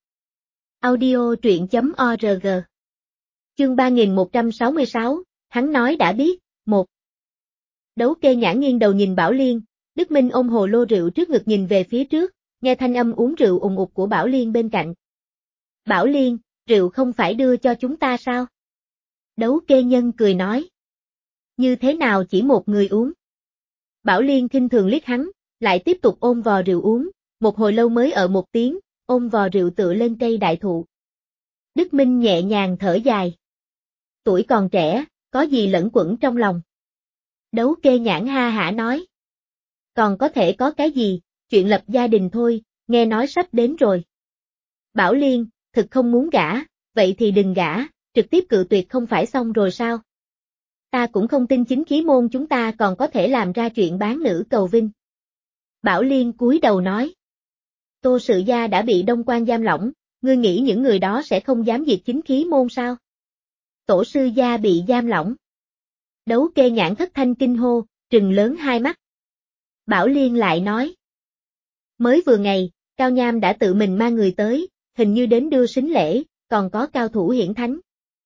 Audio truyện chấm org. Chương ba nghìn một trăm sáu mươi sáu, hắn nói đã biết, một. Đấu kê nhãn nghiêng đầu nhìn Bảo Liên, Đức Minh ôm hồ lô rượu trước ngực nhìn về phía trước, nghe thanh âm uống rượu ùng ục của Bảo Liên bên cạnh. Bảo Liên, rượu không phải đưa cho chúng ta sao? Đấu kê nhân cười nói. Như thế nào chỉ một người uống? Bảo Liên khinh thường liếc hắn, lại tiếp tục ôm vò rượu uống, một hồi lâu mới ở một tiếng, ôm vò rượu tựa lên cây đại thụ. Đức Minh nhẹ nhàng thở dài. Tuổi còn trẻ, có gì lẫn quẩn trong lòng? Đấu kê nhãn ha hả nói. Còn có thể có cái gì, chuyện lập gia đình thôi, nghe nói sắp đến rồi. Bảo Liên, thực không muốn gả, vậy thì đừng gả, trực tiếp cự tuyệt không phải xong rồi sao? Ta cũng không tin chính khí môn chúng ta còn có thể làm ra chuyện bán nữ cầu vinh. Bảo Liên cúi đầu nói. Tô Sự Gia đã bị Đông Quan giam lỏng, ngươi nghĩ những người đó sẽ không dám diệt chính khí môn sao? Tổ sư gia bị giam lỏng. Đấu kê nhãn thất thanh kinh hô, trừng lớn hai mắt. Bảo Liên lại nói. Mới vừa ngày, Cao Nham đã tự mình mang người tới, hình như đến đưa sính lễ, còn có cao thủ hiển thánh.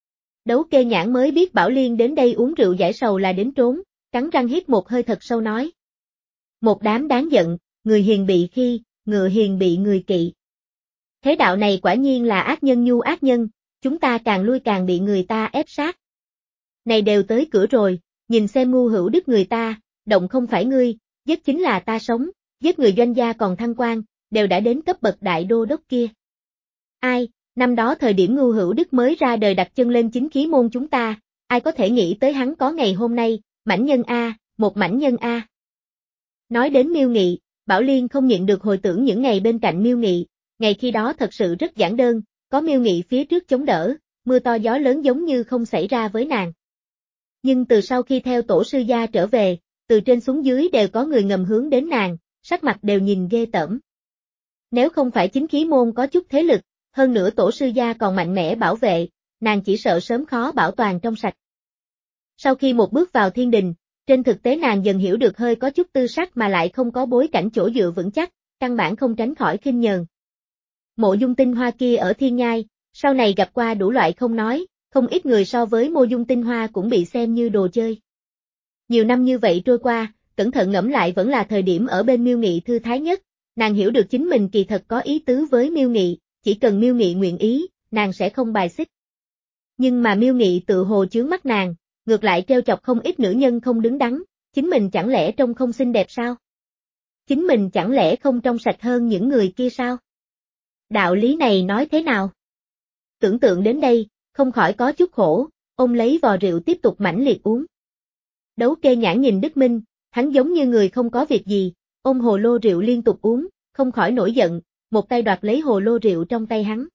Đấu Kê Nhãn mới biết Bảo Liên đến đây uống rượu giải sầu là đến trốn, cắn răng hít một hơi thật sâu nói. Một đám đáng giận, người hiền bị khi, ngựa hiền bị người kỵ. Thế đạo này quả nhiên là ác nhân nhu ác nhân, chúng ta càng lui càng bị người ta ép sát. Này đều tới cửa rồi, nhìn xem ngu hữu đức người ta, động không phải ngươi, giết chính là ta sống, giết người doanh gia còn thăng quan, đều đã đến cấp bậc đại đô đốc kia. Ai, năm đó thời điểm ngu hữu đức mới ra đời đặt chân lên chính khí môn chúng ta, ai có thể nghĩ tới hắn có ngày hôm nay, mãnh nhân A, một mãnh nhân A. Nói đến Miêu Nghị, Bảo Liên không nhịn được hồi tưởng những ngày bên cạnh Miêu Nghị, ngày khi đó thật sự rất giản đơn, có Miêu Nghị phía trước chống đỡ, mưa to gió lớn giống như không xảy ra với nàng. Nhưng từ sau khi theo tổ sư gia trở về, từ trên xuống dưới đều có người ngầm hướng đến nàng, sắc mặt đều nhìn ghê tởm. Nếu không phải chính khí môn có chút thế lực, hơn nữa tổ sư gia còn mạnh mẽ bảo vệ, nàng chỉ sợ sớm khó bảo toàn trong sạch. Sau khi một bước vào thiên đình, trên thực tế nàng dần hiểu được hơi có chút tư sắc mà lại không có bối cảnh chỗ dựa vững chắc, căn bản không tránh khỏi khinh nhờn. Mộ Dung Tinh Hoa kia ở Thiên Nhai, sau này gặp qua đủ loại không nói, không ít người so với Mộ Dung Tinh Hoa cũng bị xem như đồ chơi. Nhiều năm như vậy trôi qua, cẩn thận ngẫm lại vẫn là thời điểm ở bên Miêu Nghị thư thái nhất, nàng hiểu được chính mình kỳ thật có ý tứ với Miêu Nghị, chỉ cần Miêu Nghị nguyện ý, nàng sẽ không bài xích. Nhưng mà Miêu Nghị tự hồ chướng mắt nàng, ngược lại trêu chọc không ít nữ nhân không đứng đắn, chính mình chẳng lẽ trông không xinh đẹp sao? Chính mình chẳng lẽ không trong sạch hơn những người kia sao? Đạo lý này nói thế nào? Tưởng tượng đến đây, không khỏi có chút khổ, ôm lấy vò rượu tiếp tục mãnh liệt uống. Đấu Kê Nhãn nhìn Đức Minh, hắn giống như người không có việc gì, ôm hồ lô rượu liên tục uống, không khỏi nổi giận, một tay đoạt lấy hồ lô rượu trong tay hắn.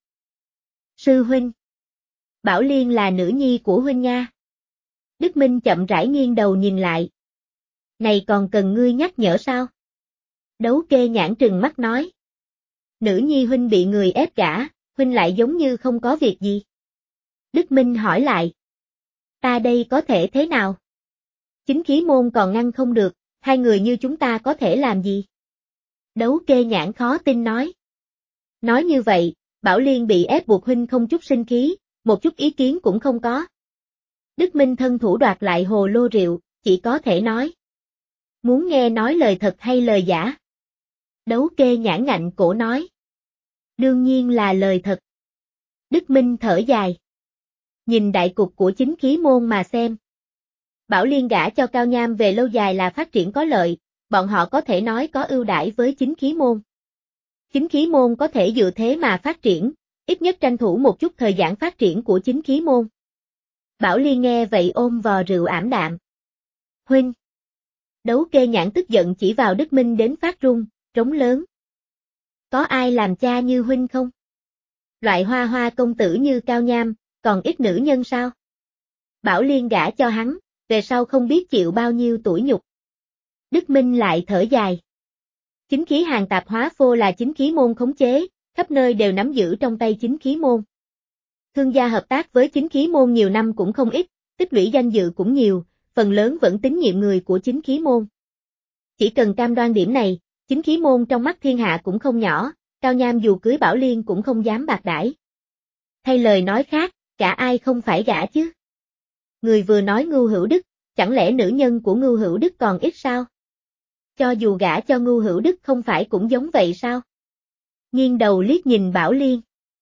Sư huynh. Bảo Liên là nữ nhi của huynh nha. Đức Minh chậm rãi nghiêng đầu nhìn lại. Này còn cần ngươi nhắc nhở sao? Đấu Kê Nhãn trừng mắt nói. Nữ nhi huynh bị người ép gả, huynh lại giống như không có việc gì. Đức Minh hỏi lại. Ta đây có thể thế nào? Chính khí môn còn ngăn không được, hai người như chúng ta có thể làm gì? Đấu Kê Nhãn khó tin nói. Nói như vậy, Bảo Liên bị ép buộc huynh không chút sinh khí, một chút ý kiến cũng không có. Đức Minh thân thủ đoạt lại hồ lô rượu, chỉ có thể nói. Muốn nghe nói lời thật hay lời giả? Đấu Kê Nhãn ngạnh cổ nói. Đương nhiên là lời thật. Đức Minh thở dài. Nhìn đại cục của chính khí môn mà xem. Bảo Liên gả cho Cao Nham về lâu dài là phát triển có lợi, bọn họ có thể nói có ưu đãi với chính khí môn. Chính khí môn có thể dựa thế mà phát triển, ít nhất tranh thủ một chút thời gian phát triển của chính khí môn. Bảo Liên nghe vậy ôm vò rượu ảm đạm. Huynh. Đấu Kê Nhãn tức giận chỉ vào Đức Minh đến phát run, trống lớn. Có ai làm cha như huynh không? Loại hoa hoa công tử như Cao Nham, còn ít nữ nhân sao? Bảo Liên gả cho hắn, về sau không biết chịu bao nhiêu tủi nhục. Đức Minh lại thở dài. Chính khí hàng tạp hóa phô là chính khí môn khống chế, khắp nơi đều nắm giữ trong tay chính khí môn. Thương gia hợp tác với chính khí môn nhiều năm cũng không ít, tích lũy danh dự cũng nhiều, phần lớn vẫn tín nhiệm người của chính khí môn. Chỉ cần cam đoan điểm này, chính khí môn trong mắt thiên hạ cũng không nhỏ, Cao Nham dù cưới Bảo Liên cũng không dám bạc đãi. Thay lời nói khác, cả ai không phải gả chứ? Người vừa nói Ngưu Hữu Đức, chẳng lẽ nữ nhân của Ngưu Hữu Đức còn ít sao? Cho dù gả cho Ngưu Hữu Đức không phải cũng giống vậy sao? Nghiêng đầu liếc nhìn Bảo Liên.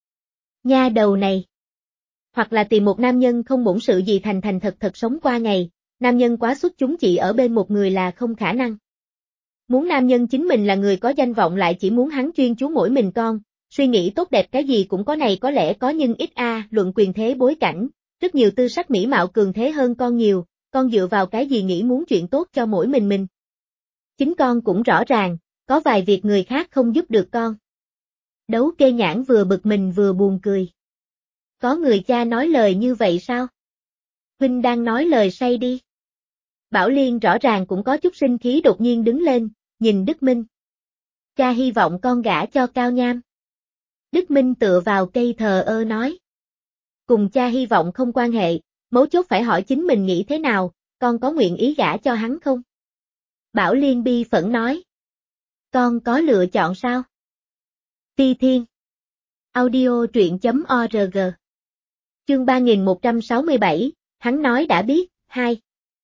Nha đầu này. Hoặc là tìm một nam nhân không bổn sự gì thành thành thật thật sống qua ngày, nam nhân quá xuất chúng chỉ ở bên một người là không khả năng. Muốn nam nhân chính mình là người có danh vọng lại chỉ muốn hắn chuyên chú mỗi mình con, suy nghĩ tốt đẹp cái gì cũng có này có lẽ có nhưng ít a, luận quyền thế bối cảnh, rất nhiều tư sắc mỹ mạo cường thế hơn con nhiều, con dựa vào cái gì nghĩ muốn chuyện tốt cho mỗi mình mình. Chính con cũng rõ ràng, có vài việc người khác không giúp được con. Đấu Kê Nhãn vừa bực mình vừa buồn cười. Có người cha nói lời như vậy sao? Huynh đang nói lời say đi. Bảo Liên rõ ràng cũng có chút sinh khí đột nhiên đứng lên, nhìn Đức Minh. Cha hy vọng con gả cho Cao Nham. Đức Minh tựa vào cây thờ ơ nói. Cùng cha hy vọng không quan hệ, mấu chốt phải hỏi chính mình nghĩ thế nào, con có nguyện ý gả cho hắn không? Bảo Liên bi phẫn nói. Con có lựa chọn sao? Phi Thiên. Audio truyện chấm org. Chương ba nghìn một trăm sáu mươi bảy, hắn nói đã biết, hai.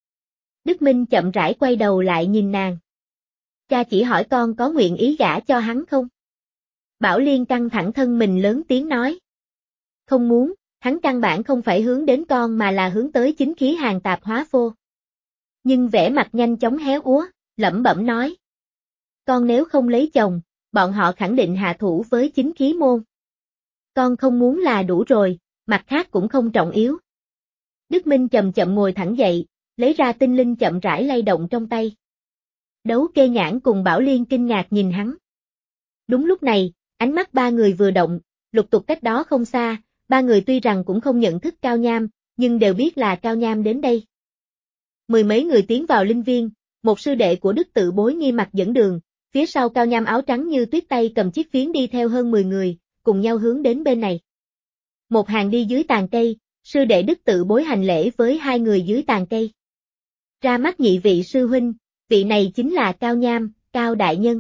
Đức Minh chậm rãi quay đầu lại nhìn nàng. Cha chỉ hỏi con có nguyện ý gả cho hắn không? Bảo Liên căng thẳng thân mình lớn tiếng nói. Không muốn, hắn căn bản không phải hướng đến con mà là hướng tới chính khí hàng tạp hóa phô. Nhưng vẻ mặt nhanh chóng héo úa, lẩm bẩm nói. Con nếu không lấy chồng, bọn họ khẳng định hạ thủ với chính khí môn. Con không muốn là đủ rồi, mặt khác cũng không trọng yếu. Đức Minh chậm chậm ngồi thẳng dậy, lấy ra tinh linh chậm rãi lay động trong tay. Đấu Kê Nhãn cùng Bảo Liên kinh ngạc nhìn hắn. Đúng lúc này, ánh mắt ba người vừa động, lục tục cách đó không xa, ba người tuy rằng cũng không nhận thức Cao Nham, nhưng đều biết là Cao Nham đến đây. Mười mấy người tiến vào linh viên, một sư đệ của Đức Tự Bối nghi mặt dẫn đường, phía sau Cao Nham áo trắng như tuyết tay cầm chiếc phiến đi theo hơn mười người, cùng nhau hướng đến bên này. Một hàng đi dưới tàn cây, sư đệ Đức Tự Bối hành lễ với hai người dưới tàn cây. Ra mắt nhị vị sư huynh, vị này chính là Cao Nham, Cao đại nhân.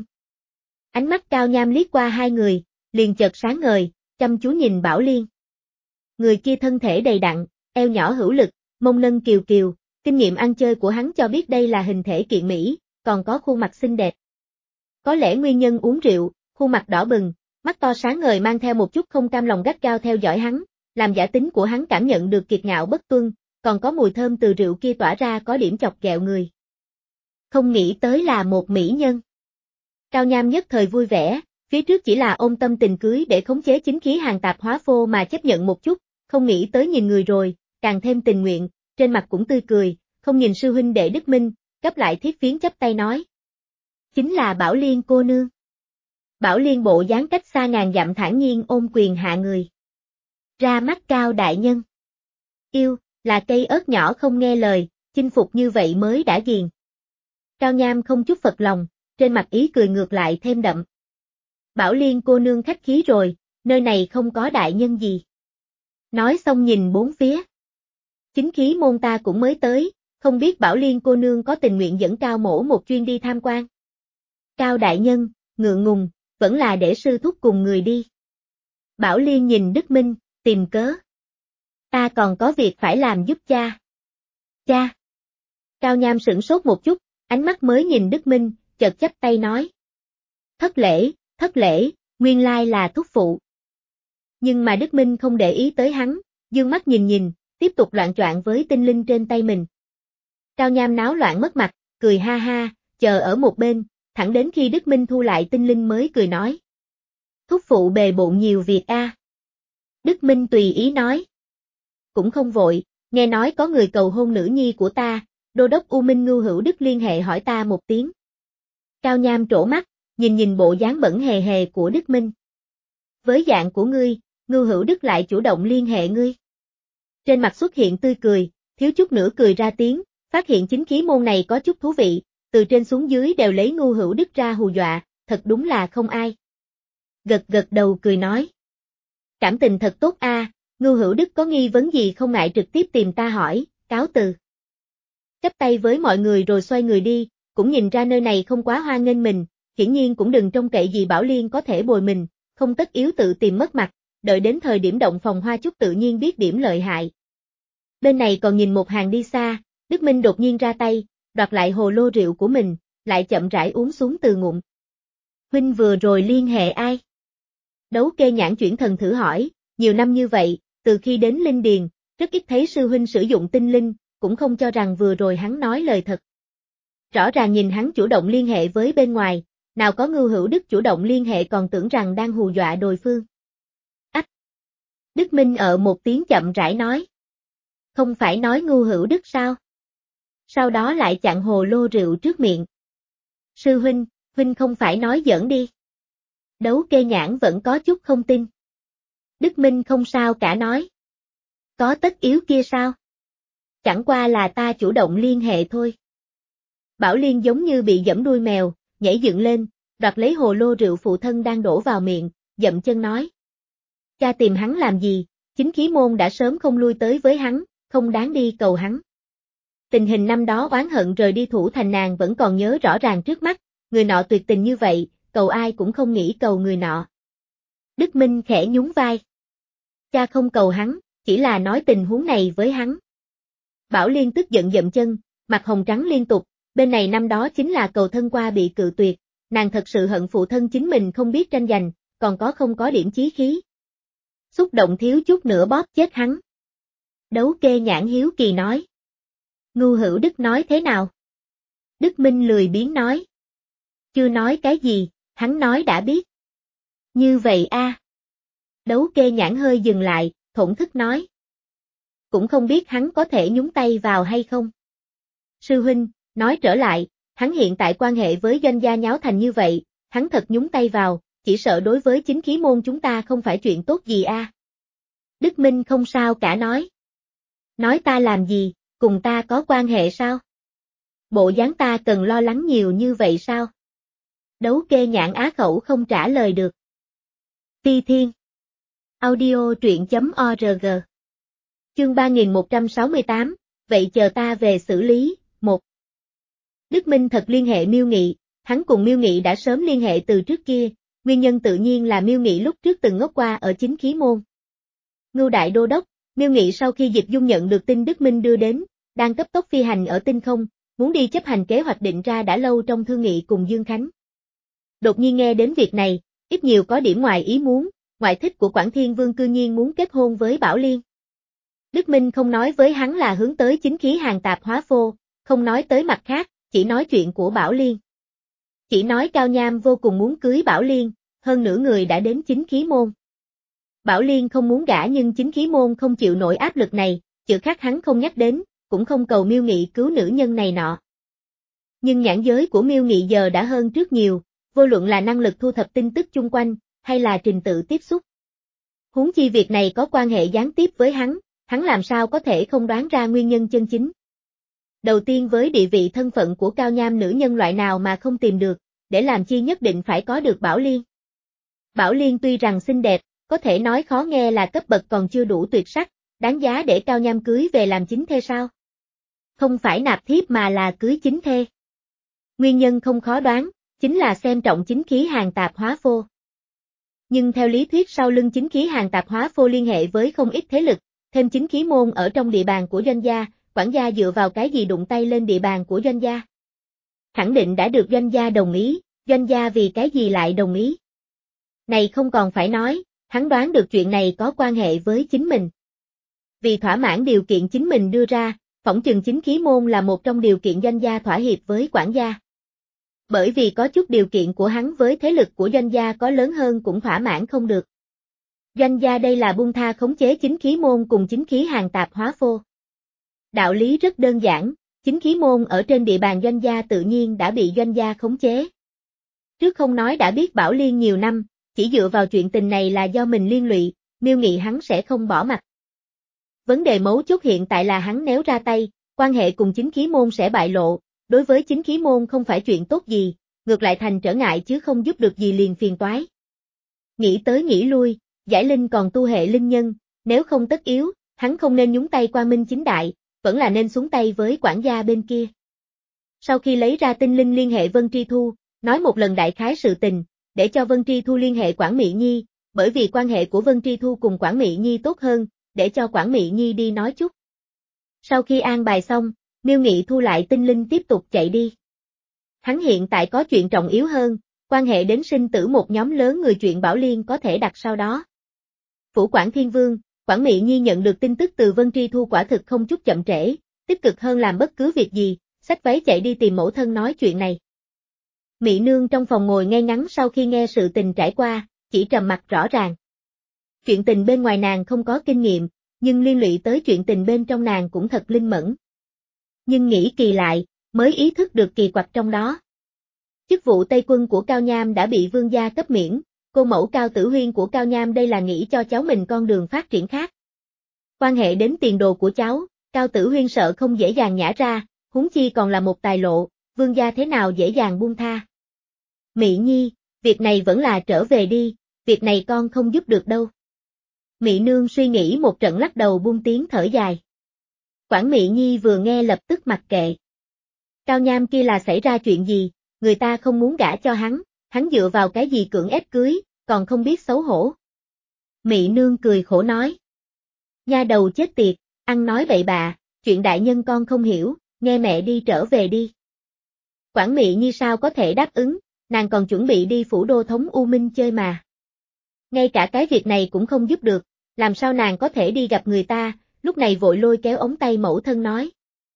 Ánh mắt Cao Nham liếc qua hai người, liền chợt sáng ngời, chăm chú nhìn Bảo Liên. Người kia thân thể đầy đặn, eo nhỏ hữu lực, mông lân kiều kiều, kinh nghiệm ăn chơi của hắn cho biết đây là hình thể kiện mỹ, còn có khuôn mặt xinh đẹp. Có lẽ nguyên nhân uống rượu, khuôn mặt đỏ bừng, mắt to sáng ngời mang theo một chút không cam lòng gắt gao theo dõi hắn, làm giả tính của hắn cảm nhận được kiệt ngạo bất tuân, còn có mùi thơm từ rượu kia tỏa ra có điểm chọc ghẹo người. Không nghĩ tới là một mỹ nhân. Cao Nham nhất thời vui vẻ, phía trước chỉ là ôm tâm tình cưới để khống chế chính khí hàng tạp hóa phô mà chấp nhận một chút, không nghĩ tới nhìn người rồi, càng thêm tình nguyện, trên mặt cũng tươi cười, không nhìn sư huynh đệ Đức Minh, cấp lại thiết phiến chắp tay nói. Chính là Bảo Liên cô nương. Bảo Liên bộ dáng cách xa ngàn dặm thản nhiên ôm quyền hạ người. Ra mắt Cao đại nhân. Yêu, là cây ớt nhỏ không nghe lời, chinh phục như vậy mới đã ghiền. Cao Nham không chút phật lòng, trên mặt ý cười ngược lại thêm đậm. Bảo Liên cô nương khách khí rồi, nơi này không có đại nhân gì. Nói xong nhìn bốn phía. Chính khí môn ta cũng mới tới, không biết Bảo Liên cô nương có tình nguyện dẫn Cao mỗ một chuyên đi tham quan. Cao đại nhân, ngượng ngùng, vẫn là để sư thúc cùng người đi. Bảo Liên nhìn Đức Minh, tìm cớ. Ta còn có việc phải làm giúp cha. Cha. Cao Nham sửng sốt một chút, ánh mắt mới nhìn Đức Minh, chợt chắp tay nói. Thất lễ, thất lễ, nguyên lai là thúc phụ. Nhưng mà Đức Minh không để ý tới hắn, dương mắt nhìn nhìn, tiếp tục loạn choạng với tinh linh trên tay mình. Cao Nham náo loạn mất mặt, cười ha ha, chờ ở một bên, thẳng đến khi Đức Minh thu lại tinh linh mới cười nói. Thúc phụ bề bộn nhiều việc a. À. Đức Minh tùy ý nói. Cũng không vội, nghe nói có người cầu hôn nữ nhi của ta, đô đốc U Minh Ngưu Hữu Đức liên hệ hỏi ta một tiếng. Cao Nham trổ mắt, nhìn nhìn bộ dáng bẩn hề hề của Đức Minh. Với dạng của ngươi, Ngưu Hữu Đức lại chủ động liên hệ ngươi. Trên mặt xuất hiện tươi cười, thiếu chút nữa cười ra tiếng, phát hiện chính khí môn này có chút thú vị, từ trên xuống dưới đều lấy Ngưu Hữu Đức ra hù dọa, thật đúng là không ai. Gật gật đầu cười nói. Cảm tình thật tốt a, à, Ngưu Hữu Đức có nghi vấn gì không ngại trực tiếp tìm ta hỏi, cáo từ. Chắp tay với mọi người rồi xoay người đi, cũng nhìn ra nơi này không quá hoan nghênh mình, hiển nhiên cũng đừng trông cậy gì Bảo Liên có thể bồi mình, không tất yếu tự tìm mất mặt, đợi đến thời điểm động phòng hoa chút tự nhiên biết điểm lợi hại. Bên này còn nhìn một hàng đi xa, Đức Minh đột nhiên ra tay, đoạt lại hồ lô rượu của mình, lại chậm rãi uống xuống từ ngụm. Huynh vừa rồi liên hệ ai? Đấu Kê Nhãn chuyển thần thử hỏi, nhiều năm như vậy, từ khi đến Linh Điền, rất ít thấy sư huynh sử dụng tinh linh, cũng không cho rằng vừa rồi hắn nói lời thật. Rõ ràng nhìn hắn chủ động liên hệ với bên ngoài, nào có Ngưu Hữu Đức chủ động liên hệ còn tưởng rằng đang hù dọa đối phương. Ách! Đức Minh ở một tiếng chậm rãi nói. Không phải nói Ngưu Hữu Đức sao? Sau đó lại chặn hồ lô rượu trước miệng. Sư huynh, huynh không phải nói giỡn đi. Đấu Kê Nhãn vẫn có chút không tin. Đức Minh không sao cả nói. Có tất yếu kia sao? Chẳng qua là ta chủ động liên hệ thôi. Bảo Liên giống như bị giẫm đuôi mèo, nhảy dựng lên, đoạt lấy hồ lô rượu phụ thân đang đổ vào miệng, dậm chân nói. Cha tìm hắn làm gì, chính khí môn đã sớm không lui tới với hắn, không đáng đi cầu hắn. Tình hình năm đó oán hận rời đi Thủ Thành nàng vẫn còn nhớ rõ ràng trước mắt, người nọ tuyệt tình như vậy, cầu ai cũng không nghĩ cầu người nọ. Đức Minh khẽ nhún vai. Cha không cầu hắn, chỉ là nói tình huống này với hắn. Bảo Liên tức giận dậm chân, mặt hồng trắng liên tục, bên này năm đó chính là cầu thân qua bị cự tuyệt, nàng thật sự hận phụ thân chính mình không biết tranh giành, còn có không có điểm chí khí. Xúc động thiếu chút nữa bóp chết hắn. Đấu Kê Nhãn hiếu kỳ nói. Ngưu Hữu Đức nói thế nào? Đức Minh lười biếng nói. Chưa nói cái gì, hắn nói đã biết. Như vậy a. À. Đấu Kê Nhãn hơi dừng lại, thổn thức nói. Cũng không biết hắn có thể nhúng tay vào hay không. Sư huynh, nói trở lại, hắn hiện tại quan hệ với Doanh gia nháo thành như vậy, hắn thật nhúng tay vào, chỉ sợ đối với chính khí môn chúng ta không phải chuyện tốt gì a. À. Đức Minh không sao cả nói. Nói ta làm gì, cùng ta có quan hệ sao? Bộ dáng ta cần lo lắng nhiều như vậy sao? Đấu Kê Nhãn á khẩu không trả lời được. Ti Thiên Audio truyện chấm org Chương ba nghìn một trăm sáu mươi tám, vậy chờ ta về xử lý, một. Đức Minh thật liên hệ Miêu Nghị, hắn cùng Miêu Nghị đã sớm liên hệ từ trước kia, nguyên nhân tự nhiên là Miêu Nghị lúc trước từng ngốc qua ở chính khí môn. Ngưu Đại Đô Đốc, Miêu Nghị sau khi Dịch Dung nhận được tin Đức Minh đưa đến, đang cấp tốc phi hành ở tinh không, muốn đi chấp hành kế hoạch định ra đã lâu trong thương nghị cùng Dương Khánh. Đột nhiên nghe đến việc này, ít nhiều có điểm ngoài ý muốn, ngoại thích của Quảng Thiên Vương cư nhiên muốn kết hôn với Bảo Liên. Đức Minh không nói với hắn là hướng tới chính khí hàng tạp hóa phô, không nói tới mặt khác, chỉ nói chuyện của Bảo Liên. Chỉ nói Cao Nham vô cùng muốn cưới Bảo Liên, hơn nửa người đã đến chính khí môn. Bảo Liên không muốn gả nhưng chính khí môn không chịu nổi áp lực này, chữ khác hắn không nhắc đến, cũng không cầu Miêu Nghị cứu nữ nhân này nọ. Nhưng nhãn giới của Miêu Nghị giờ đã hơn trước nhiều, vô luận là năng lực thu thập tin tức chung quanh, hay là trình tự tiếp xúc. Huống chi việc này có quan hệ gián tiếp với hắn, hắn làm sao có thể không đoán ra nguyên nhân chân chính. Đầu tiên với địa vị thân phận của Cao Nham nữ nhân loại nào mà không tìm được, để làm chi nhất định phải có được Bảo Liên. Bảo Liên tuy rằng xinh đẹp, có thể nói khó nghe là cấp bậc còn chưa đủ tuyệt sắc, đáng giá để Cao Nham cưới về làm chính thê sao? Không phải nạp thiếp mà là cưới chính thê. Nguyên nhân không khó đoán, chính là xem trọng chính khí hàng tạp hóa phô. Nhưng theo lý thuyết sau lưng chính khí hàng tạp hóa phô liên hệ với không ít thế lực, thêm chính khí môn ở trong địa bàn của Doanh gia, quản gia dựa vào cái gì đụng tay lên địa bàn của Doanh gia? Khẳng định đã được Doanh gia đồng ý, Doanh gia vì cái gì lại đồng ý? Này không còn phải nói, hắn đoán được chuyện này có quan hệ với chính mình. Vì thỏa mãn điều kiện chính mình đưa ra, phỏng chừng chính khí môn là một trong điều kiện Doanh gia thỏa hiệp với quản gia. Bởi vì có chút điều kiện của hắn với thế lực của Doanh gia có lớn hơn cũng thỏa mãn không được. Doanh gia đây là buông tha khống chế chính khí môn cùng chính khí hàng tạp hóa phô. Đạo lý rất đơn giản, chính khí môn ở trên địa bàn Doanh gia tự nhiên đã bị Doanh gia khống chế. Trước không nói đã biết Bảo Liên nhiều năm, chỉ dựa vào chuyện tình này là do mình liên lụy, Miêu Nghị hắn sẽ không bỏ mặt. Vấn đề mấu chốt hiện tại là hắn nếu ra tay, quan hệ cùng chính khí môn sẽ bại lộ, đối với chính khí môn không phải chuyện tốt gì, ngược lại thành trở ngại chứ không giúp được gì liền phiền toái. Nghĩ tới nghĩ lui, Giải Linh còn tu hệ linh nhân, nếu không tất yếu, hắn không nên nhúng tay qua Minh Chính Đại, vẫn là nên xuống tay với quản gia bên kia. Sau khi lấy ra tinh linh liên hệ Vân Tri Thu, nói một lần đại khái sự tình, để cho Vân Tri Thu liên hệ Quản Mị Nhi, bởi vì quan hệ của Vân Tri Thu cùng Quản Mị Nhi tốt hơn, để cho Quản Mị Nhi đi nói chút. Sau khi an bài xong, Miêu Nghị thu lại tinh linh tiếp tục chạy đi. Hắn hiện tại có chuyện trọng yếu hơn, quan hệ đến sinh tử một nhóm lớn người chuyện Bảo Liên có thể đặt sau đó. Phủ Quảng Thiên Vương, Quản Mị Nhi nhận được tin tức từ Vân Tri Thu quả thực không chút chậm trễ, tích cực hơn làm bất cứ việc gì, xách váy chạy đi tìm mẫu thân nói chuyện này. Mị Nương trong phòng ngồi ngay ngắn sau khi nghe sự tình trải qua, chỉ trầm mặt rõ ràng. Chuyện tình bên ngoài nàng không có kinh nghiệm, nhưng liên lụy tới chuyện tình bên trong nàng cũng thật linh mẫn. Nhưng nghĩ kỳ lại, mới ý thức được kỳ quặc trong đó. Chức vụ Tây Quân của Cao Nham đã bị vương gia cấp miễn, cô mẫu Cao Tử Huyên của Cao Nham đây là nghĩ cho cháu mình con đường phát triển khác. Quan hệ đến tiền đồ của cháu, Cao Tử Huyên sợ không dễ dàng nhả ra, huống chi còn là một tài lộ, vương gia thế nào dễ dàng buông tha. Mị Nhi, việc này vẫn là trở về đi, việc này con không giúp được đâu. Mị Nương suy nghĩ một trận lắc đầu buông tiếng thở dài. Quản Mị Nhi vừa nghe lập tức mặc kệ. Cao Nham kia là xảy ra chuyện gì, người ta không muốn gả cho hắn, hắn dựa vào cái gì cưỡng ép cưới, còn không biết xấu hổ. Mị Nương cười khổ nói. Nha đầu chết tiệt, ăn nói bậy bạ, chuyện đại nhân con không hiểu, nghe mẹ đi trở về đi. Quản Mị Nhi sao có thể đáp ứng, nàng còn chuẩn bị đi phủ đô thống U Minh chơi mà. Ngay cả cái việc này cũng không giúp được, làm sao nàng có thể đi gặp người ta, lúc này vội lôi kéo ống tay mẫu thân nói.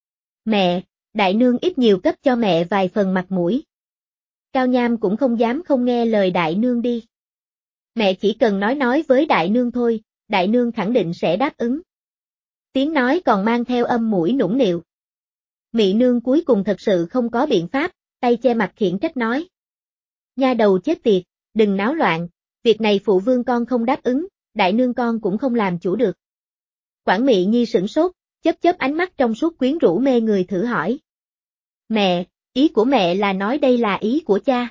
Mẹ, đại nương ít nhiều cấp cho mẹ vài phần mặt mũi. Cao Nham cũng không dám không nghe lời đại nương đi. Mẹ chỉ cần nói nói với đại nương thôi, đại nương khẳng định sẽ đáp ứng. Tiếng nói còn mang theo âm mũi nũng nịu. Mị nương cuối cùng thật sự không có biện pháp, tay che mặt khiển trách nói. Nha đầu chết tiệt, đừng náo loạn, việc này phụ vương con không đáp ứng, đại nương con cũng không làm chủ được. Quản Mị Nhi sửng sốt, chớp chớp ánh mắt trong suốt quyến rũ mê người thử hỏi. Mẹ, ý của mẹ là nói đây là ý của cha.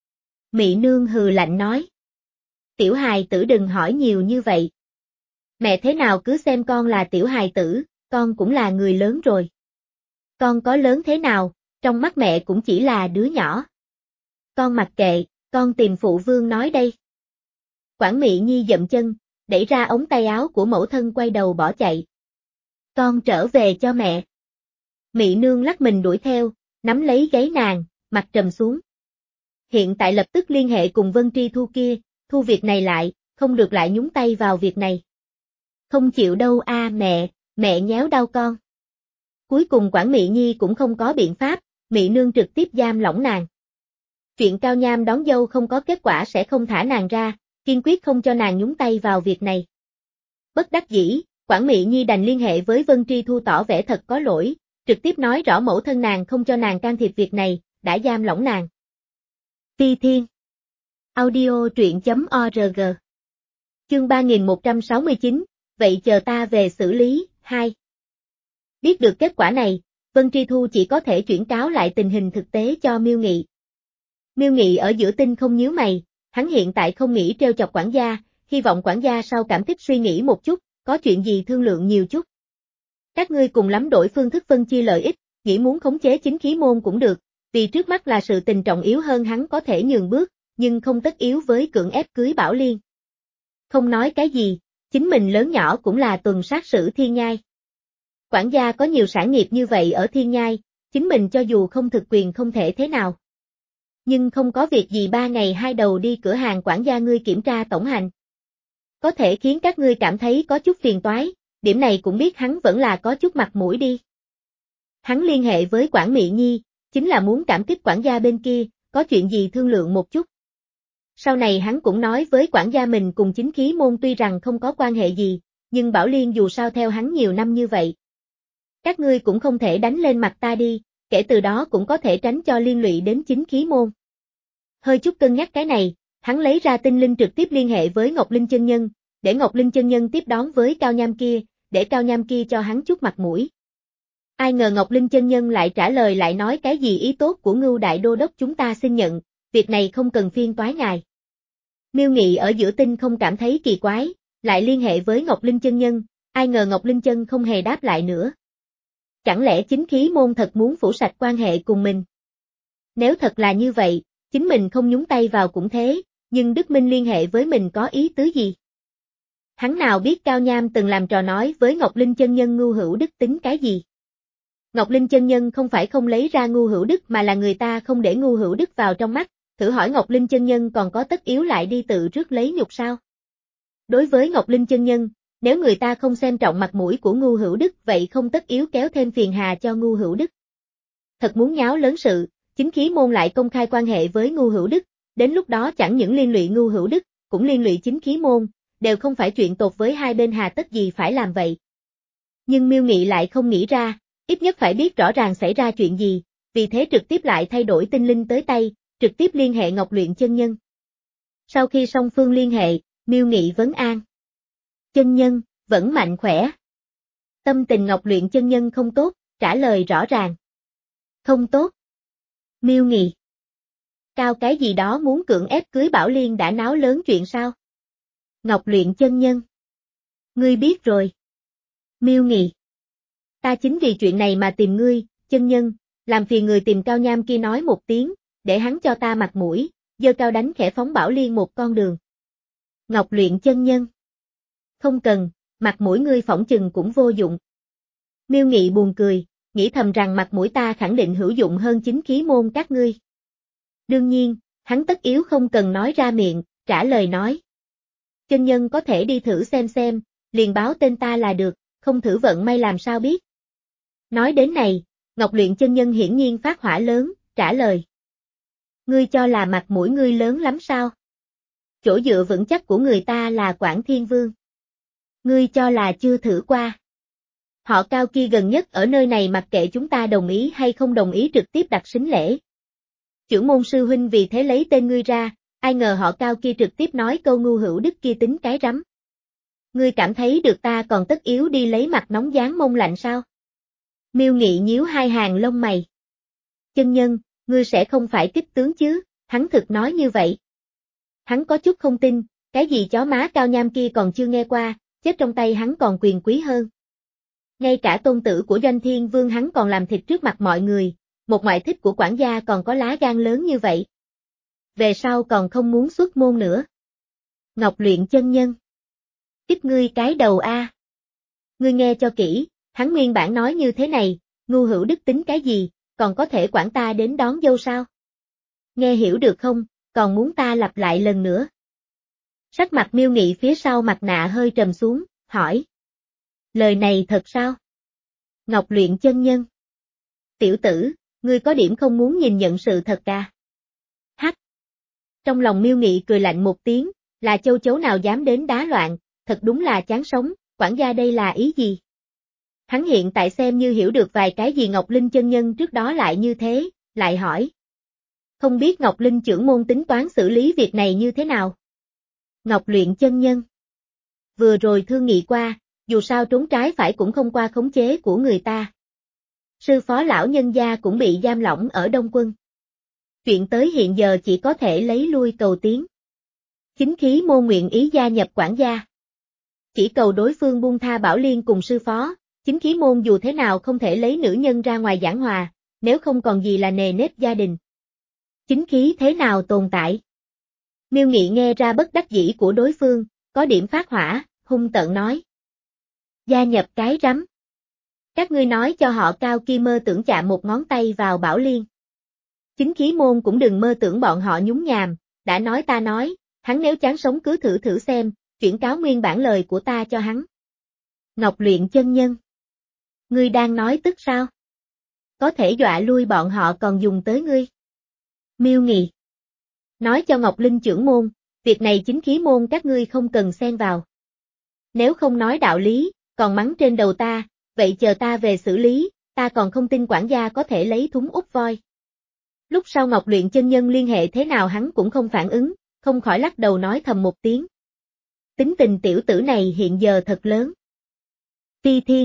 Mị nương hừ lạnh nói. Tiểu hài tử đừng hỏi nhiều như vậy. Mẹ thế nào cứ xem con là tiểu hài tử, con cũng là người lớn rồi. Con có lớn thế nào, trong mắt mẹ cũng chỉ là đứa nhỏ. Con mặc kệ, con tìm phụ vương nói đây. Quản Mị Nhi dậm chân, đẩy ra ống tay áo của mẫu thân quay đầu bỏ chạy. Con trở về cho mẹ. Mị nương lắc mình đuổi theo, nắm lấy gáy nàng, mặt trầm xuống. Hiện tại lập tức liên hệ cùng Vân Tri Thu kia, thu việc này lại, không được lại nhúng tay vào việc này. Không chịu đâu a mẹ, mẹ nhéo đau con. Cuối cùng Quản Mị Nhi cũng không có biện pháp, Mị nương trực tiếp giam lỏng nàng. Chuyện Cao Nham đón dâu không có kết quả sẽ không thả nàng ra, kiên quyết không cho nàng nhúng tay vào việc này. Bất đắc dĩ, Quản Mị Nhi đành liên hệ với Vân Tri Thu tỏ vẻ thật có lỗi, trực tiếp nói rõ mẫu thân nàng không cho nàng can thiệp việc này, đã giam lỏng nàng. Phi Thiên Audio truyện.org Chương ba nghìn một trăm sáu mươi chín, vậy chờ ta về xử lý, hai. Biết được kết quả này, Vân Tri Thu chỉ có thể chuyển cáo lại tình hình thực tế cho Miêu Nghị. Miêu Nghị ở giữa tinh không nhíu mày, hắn hiện tại không nghĩ trêu chọc quản gia, hy vọng quản gia sau cảm kích suy nghĩ một chút, có chuyện gì thương lượng nhiều chút. Các ngươi cùng lắm đổi phương thức phân chia lợi ích, nghĩ muốn khống chế chính khí môn cũng được, vì trước mắt là sự tình trọng yếu hơn hắn có thể nhường bước, nhưng không tất yếu với cưỡng ép cưới Bảo Liên. Không nói cái gì, chính mình lớn nhỏ cũng là tuần sát sử Thiên Nhai. Quản gia có nhiều sản nghiệp như vậy ở Thiên Nhai, chính mình cho dù không thực quyền không thể thế nào. Nhưng không có việc gì ba ngày hai đầu đi cửa hàng quản gia ngươi kiểm tra tổng hành. Có thể khiến các ngươi cảm thấy có chút phiền toái, điểm này cũng biết hắn vẫn là có chút mặt mũi đi. Hắn liên hệ với Quản Mị Nhi, chính là muốn cảm kích quản gia bên kia, có chuyện gì thương lượng một chút. Sau này hắn cũng nói với quản gia mình cùng chính khí môn tuy rằng không có quan hệ gì, nhưng Bảo Liên dù sao theo hắn nhiều năm như vậy. Các ngươi cũng không thể đánh lên mặt ta đi, kể từ đó cũng có thể tránh cho liên lụy đến chính khí môn. Hơi chút cân nhắc cái này, hắn lấy ra tinh linh trực tiếp liên hệ với Ngọc Linh chân nhân, để Ngọc Linh chân nhân tiếp đón với Cao Nham kia, để Cao Nham kia cho hắn chút mặt mũi. Ai ngờ Ngọc Linh chân nhân lại trả lời lại nói cái gì ý tốt của Ngưu đại đô đốc chúng ta xin nhận, việc này không cần phiên toái ngài. Miêu Nghị ở giữa tinh không cảm thấy kỳ quái, lại liên hệ với Ngọc Linh chân nhân, ai ngờ Ngọc Linh chân không hề đáp lại nữa. Chẳng lẽ chính khí môn thật muốn phủ sạch quan hệ cùng mình? Nếu thật là như vậy, chính mình không nhúng tay vào cũng thế, nhưng Đức Minh liên hệ với mình có ý tứ gì? Hắn nào biết Cao Nham từng làm trò nói với Ngọc Linh chân nhân Ngưu Hữu Đức tính cái gì? Ngọc Linh chân nhân không phải không lấy ra Ngưu Hữu Đức mà là người ta không để Ngưu Hữu Đức vào trong mắt, thử hỏi Ngọc Linh chân nhân còn có tất yếu lại đi tự rước lấy nhục sao? Đối với Ngọc Linh chân nhân, nếu người ta không xem trọng mặt mũi của Ngưu Hữu Đức vậy không tất yếu kéo thêm phiền hà cho Ngưu Hữu Đức. Thật muốn nháo lớn sự, chính khí môn lại công khai quan hệ với Ngưu Hữu Đức, đến lúc đó chẳng những liên lụy Ngưu Hữu Đức, cũng liên lụy chính khí môn, đều không phải chuyện tột với hai bên hà tất gì phải làm vậy. Nhưng Miêu Nghị lại không nghĩ ra, ít nhất phải biết rõ ràng xảy ra chuyện gì, vì thế trực tiếp lại thay đổi tinh linh tới tay, trực tiếp liên hệ Ngọc Luyện chân nhân. Sau khi song phương liên hệ, Miêu Nghị vấn an. Chân nhân, vẫn mạnh khỏe. Tâm tình Ngọc Luyện chân nhân không tốt, trả lời rõ ràng. Không tốt. Miêu Nghị. Cao cái gì đó muốn cưỡng ép cưới Bảo Liên đã náo lớn chuyện sao? Ngọc Luyện chân nhân. Ngươi biết rồi. Miêu Nghị. Ta chính vì chuyện này mà tìm ngươi, chân nhân, làm phiền người tìm Cao Nham kia nói một tiếng, để hắn cho ta mặt mũi, giơ cao đánh khẽ phóng Bảo Liên một con đường. Ngọc Luyện chân nhân. Không cần, mặt mũi ngươi phỏng chừng cũng vô dụng. Miêu Nghị buồn cười, nghĩ thầm rằng mặt mũi ta khẳng định hữu dụng hơn chính khí môn các ngươi. Đương nhiên, hắn tất yếu không cần nói ra miệng, trả lời nói. Chân nhân có thể đi thử xem xem, liền báo tên ta là được, không thử vận may làm sao biết. Nói đến này, Ngọc Luyện chân nhân hiển nhiên phát hỏa lớn, trả lời. Ngươi cho là mặt mũi ngươi lớn lắm sao? Chỗ dựa vững chắc của người ta là Quảng Thiên Vương. Ngươi cho là chưa thử qua. Họ Cao kia gần nhất ở nơi này mặc kệ chúng ta đồng ý hay không đồng ý trực tiếp đặt sính lễ. Chưởng môn sư huynh vì thế lấy tên ngươi ra, ai ngờ họ Cao kia trực tiếp nói câu ngu hữu đức kia tính cái rắm. Ngươi cảm thấy được ta còn tất yếu đi lấy mặt nóng dán mông lạnh sao? Miêu Nghị nhíu hai hàng lông mày. Chân nhân, ngươi sẽ không phải kích tướng chứ, hắn thực nói như vậy. Hắn có chút không tin, cái gì chó má cao nham kia còn chưa nghe qua, chết trong tay hắn còn quyền quý hơn. Ngay cả tôn tử của Doanh Thiên Vương hắn còn làm thịt trước mặt mọi người, một ngoại thích của quản gia còn có lá gan lớn như vậy. Về sau còn không muốn xuất môn nữa. Ngọc Luyện chân nhân. Kích ngươi cái đầu a. Ngươi nghe cho kỹ, hắn nguyên bản nói như thế này, ngu hữu đức tính cái gì, còn có thể quản ta đến đón dâu sao? Nghe hiểu được không, còn muốn ta lặp lại lần nữa. Sắc mặt Miêu Nghị phía sau mặt nạ hơi trầm xuống, hỏi. Lời này thật sao? Ngọc Luyện chân nhân. Tiểu tử, ngươi có điểm không muốn nhìn nhận sự thật à? Hắc. Trong lòng Miêu Nghị cười lạnh một tiếng, là châu chấu nào dám đến đá loạn, thật đúng là chán sống, quản gia đây là ý gì? Hắn hiện tại xem như hiểu được vài cái gì Ngọc Linh chân nhân trước đó lại như thế, lại hỏi. Không biết Ngọc Linh trưởng môn tính toán xử lý việc này như thế nào? Ngọc Luyện chân nhân. Vừa rồi thương nghị qua, dù sao trốn trái phải cũng không qua khống chế của người ta. Sư phó lão nhân gia cũng bị giam lỏng ở Đông Quân. Chuyện tới hiện giờ chỉ có thể lấy lui cầu tiến. Chính khí môn nguyện ý gia nhập quản gia. Chỉ cầu đối phương buông tha Bảo Liên cùng sư phó, chính khí môn dù thế nào không thể lấy nữ nhân ra ngoài giảng hòa, nếu không còn gì là nề nếp gia đình. Chính khí thế nào tồn tại? Miêu Nghị nghe ra bất đắc dĩ của đối phương, có điểm phát hỏa, hung tợn nói. Gia nhập cái rắm. Các ngươi nói cho họ Cao kia mơ tưởng chạm một ngón tay vào Bảo Liên. Chính khí môn cũng đừng mơ tưởng bọn họ nhúng nhàm, đã nói ta nói, hắn nếu chán sống cứ thử thử xem, chuyển cáo nguyên bản lời của ta cho hắn. Ngọc Luyện chân nhân. Ngươi đang nói tức sao? Có thể dọa lui bọn họ còn dùng tới ngươi. Miêu Nghị. Nói cho Ngọc Linh trưởng môn, việc này chính khí môn các ngươi không cần xen vào. Nếu không nói đạo lý, còn mắng trên đầu ta, vậy chờ ta về xử lý, ta còn không tin quản gia có thể lấy thúng úp voi. Lúc sau Ngọc Luyện chân nhân liên hệ thế nào hắn cũng không phản ứng, không khỏi lắc đầu nói thầm một tiếng. Tính tình tiểu tử này hiện giờ thật lớn. Phi Thiên.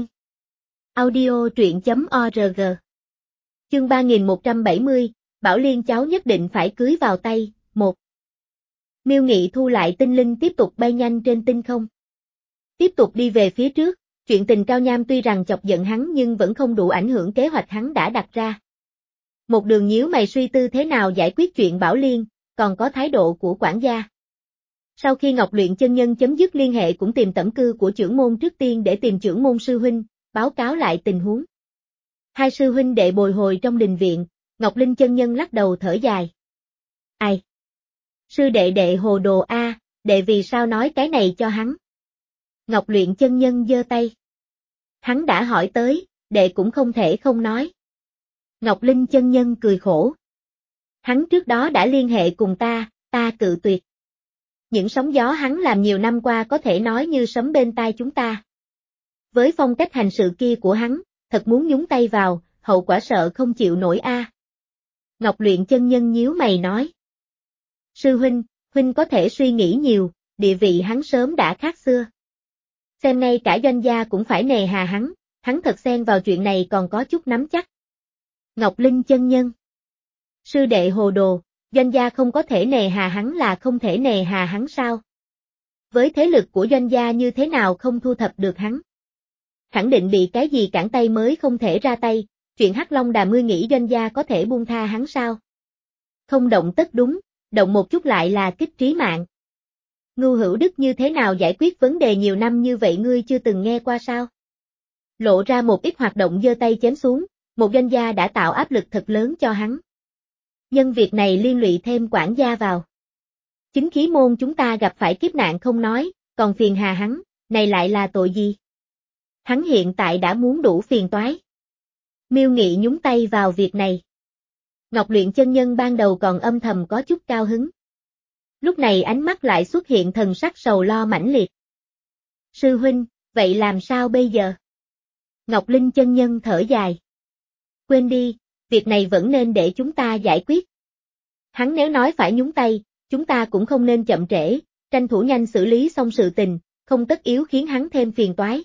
Audio truyện chấm org. Chương ba nghìn một trăm bảy mươi, Bảo Liên cháu nhất định phải cưới vào tay, một. Miêu Nghị thu lại tinh linh tiếp tục bay nhanh trên tinh không. Tiếp tục đi về phía trước, chuyện tình Cao Nham tuy rằng chọc giận hắn nhưng vẫn không đủ ảnh hưởng kế hoạch hắn đã đặt ra. Một đường nhíu mày suy tư thế nào giải quyết chuyện Bảo Liên, còn có thái độ của quản gia. Sau khi Ngọc Luyện chân nhân chấm dứt liên hệ cũng tìm tẩm cư của trưởng môn trước tiên để tìm trưởng môn sư huynh, báo cáo lại tình huống. Hai sư huynh đệ bồi hồi trong đình viện, Ngọc Linh chân nhân lắc đầu thở dài. Ai? Sư đệ đệ hồ đồ a, đệ vì sao nói cái này cho hắn? Ngọc Luyện chân nhân giơ tay. Hắn đã hỏi tới, đệ cũng không thể không nói. Ngọc Linh chân nhân cười khổ. Hắn trước đó đã liên hệ cùng ta, ta cự tuyệt. Những sóng gió hắn làm nhiều năm qua có thể nói như sấm bên tai chúng ta. Với phong cách hành sự kia của hắn, thật muốn nhúng tay vào, hậu quả sợ không chịu nổi a. Ngọc Luyện chân nhân nhíu mày nói. Sư huynh, huynh có thể suy nghĩ nhiều, địa vị hắn sớm đã khác xưa. Xem ngay cả doanh gia cũng phải nề hà hắn, hắn thật xen vào chuyện này còn có chút nắm chắc. Ngọc Linh chân nhân. Sư đệ hồ đồ, doanh gia không có thể nề hà hắn là không thể nề hà hắn sao? Với thế lực của doanh gia như thế nào không thu thập được hắn? Khẳng định bị cái gì cản tay mới không thể ra tay, chuyện Hắc Long Đàm ngươi nghĩ doanh gia có thể buông tha hắn sao? Không động tất đúng, động một chút lại là kích trí mạng. Ngưu Hữu Đức như thế nào giải quyết vấn đề nhiều năm như vậy ngươi chưa từng nghe qua sao? Lộ ra một ít hoạt động giơ tay chém xuống, một doanh gia đã tạo áp lực thật lớn cho hắn. Nhân việc này liên lụy thêm quản gia vào. Chính khí môn chúng ta gặp phải kiếp nạn không nói, còn phiền hà hắn, này lại là tội gì? Hắn hiện tại đã muốn đủ phiền toái. Miêu Nghị nhúng tay vào việc này. Ngọc Luyện chân nhân ban đầu còn âm thầm có chút cao hứng. Lúc này ánh mắt lại xuất hiện thần sắc sầu lo mãnh liệt. Sư huynh, vậy làm sao bây giờ? Ngọc Linh chân nhân thở dài. Quên đi, việc này vẫn nên để chúng ta giải quyết. Hắn nếu nói phải nhúng tay, chúng ta cũng không nên chậm trễ, tranh thủ nhanh xử lý xong sự tình, không tất yếu khiến hắn thêm phiền toái.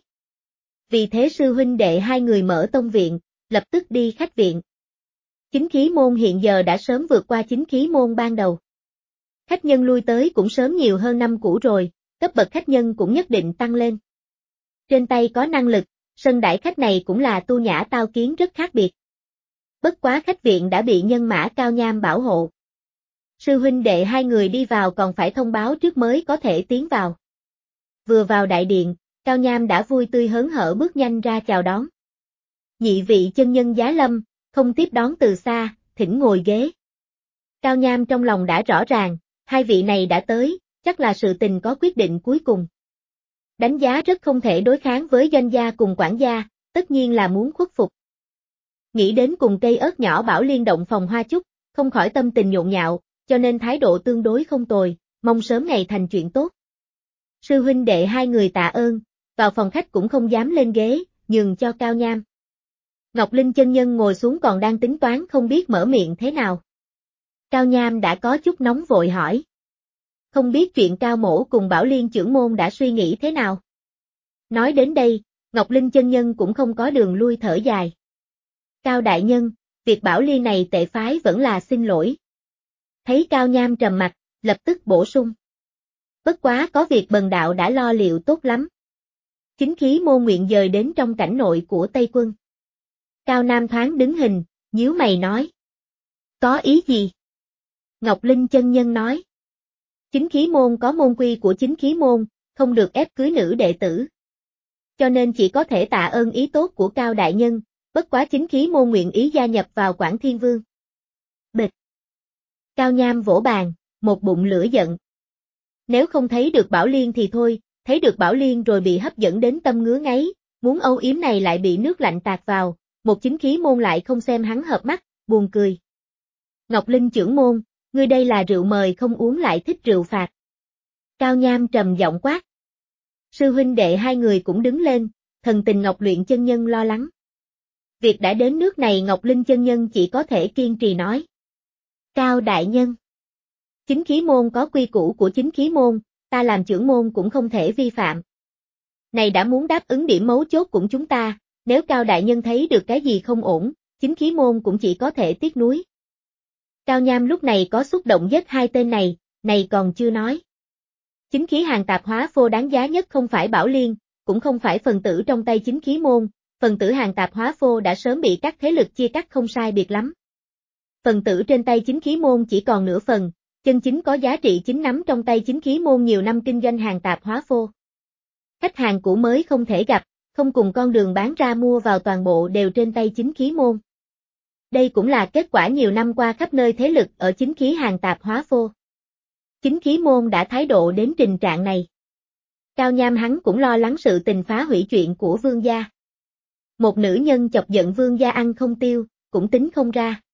Vì thế sư huynh đệ hai người mở tông viện, lập tức đi khách viện. Chính khí môn hiện giờ đã sớm vượt qua chính khí môn ban đầu. Khách nhân lui tới cũng sớm nhiều hơn năm cũ rồi, cấp bậc khách nhân cũng nhất định tăng lên. Trên tay có năng lực, sân đãi khách này cũng là tu nhã tao kiến rất khác biệt. Bất quá khách viện đã bị nhân mã Cao Nham bảo hộ. Sư huynh đệ hai người đi vào còn phải thông báo trước mới có thể tiến vào. Vừa vào đại điện, Cao Nham đã vui tươi hớn hở bước nhanh ra chào đón. Nhị vị chân nhân giá lâm, không tiếp đón từ xa, thỉnh ngồi ghế. Cao Nham trong lòng đã rõ ràng, hai vị này đã tới, chắc là sự tình có quyết định cuối cùng. Đánh giá rất không thể đối kháng với doanh gia cùng quản gia, tất nhiên là muốn khuất phục. Nghĩ đến cùng cây ớt nhỏ Bảo Liên động phòng hoa chúc, không khỏi tâm tình nhộn nhạo, cho nên thái độ tương đối không tồi, mong sớm ngày thành chuyện tốt. Sư huynh đệ hai người tạ ơn, vào phòng khách cũng không dám lên ghế, nhường cho Cao Nham. Ngọc Linh chân nhân ngồi xuống còn đang tính toán không biết mở miệng thế nào. Cao Nham đã có chút nóng vội hỏi. Không biết chuyện Cao Mỗ cùng Bảo Liên trưởng môn đã suy nghĩ thế nào? Nói đến đây, Ngọc Linh chân nhân cũng không có đường lui thở dài. Cao đại nhân, việc Bảo Liên này tệ phái vẫn là xin lỗi. Thấy Cao Nham trầm mặt, lập tức bổ sung. Bất quá có việc bần đạo đã lo liệu tốt lắm. Chính khí môn nguyện dời đến trong cảnh nội của Tây Quân. Cao Nam thoáng đứng hình, nhíu mày nói. Có ý gì? Ngọc Linh chân nhân nói. Chính khí môn có môn quy của chính khí môn, không được ép cưới nữ đệ tử. Cho nên chỉ có thể tạ ơn ý tốt của Cao đại nhân, bất quá chính khí môn nguyện ý gia nhập vào Quảng Thiên Vương. Bịch. Cao Nham vỗ bàn, một bụng lửa giận. Nếu không thấy được Bảo Liên thì thôi, thấy được Bảo Liên rồi bị hấp dẫn đến tâm ngứa ngáy, muốn âu yếm này lại bị nước lạnh tạt vào, một chính khí môn lại không xem hắn hợp mắt, buồn cười. Ngọc Linh trưởng môn, ngươi đây là rượu mời không uống lại thích rượu phạt. Cao Nham trầm giọng quát. Sư huynh đệ hai người cũng đứng lên, thần tình Ngọc Luyện chân nhân lo lắng. Việc đã đến nước này Ngọc Linh chân nhân chỉ có thể kiên trì nói. Cao đại nhân. Chính khí môn có quy củ của chính khí môn, ta làm trưởng môn cũng không thể vi phạm. Này đã muốn đáp ứng điểm mấu chốt của chúng ta, nếu Cao đại nhân thấy được cái gì không ổn, chính khí môn cũng chỉ có thể tiếc nuối. Cao Nham lúc này có xúc động giết hai tên này, này còn chưa nói. Chính khí hàng tạp hóa phô đáng giá nhất không phải Bảo Liên, cũng không phải phần tử trong tay chính khí môn, phần tử hàng tạp hóa phô đã sớm bị các thế lực chia cắt không sai biệt lắm. Phần tử trên tay chính khí môn chỉ còn nửa phần, chân chính có giá trị chính nắm trong tay chính khí môn nhiều năm kinh doanh hàng tạp hóa phô. Khách hàng cũ mới không thể gặp, không cùng con đường bán ra mua vào toàn bộ đều trên tay chính khí môn. Đây cũng là kết quả nhiều năm qua khắp nơi thế lực ở chính khí hàng tạp hóa phô. Chính khí môn đã thái độ đến trình trạng này. Cao Nham hắn cũng lo lắng sự tình phá hủy chuyện của vương gia. Một nữ nhân chọc giận vương gia ăn không tiêu, cũng tính không ra.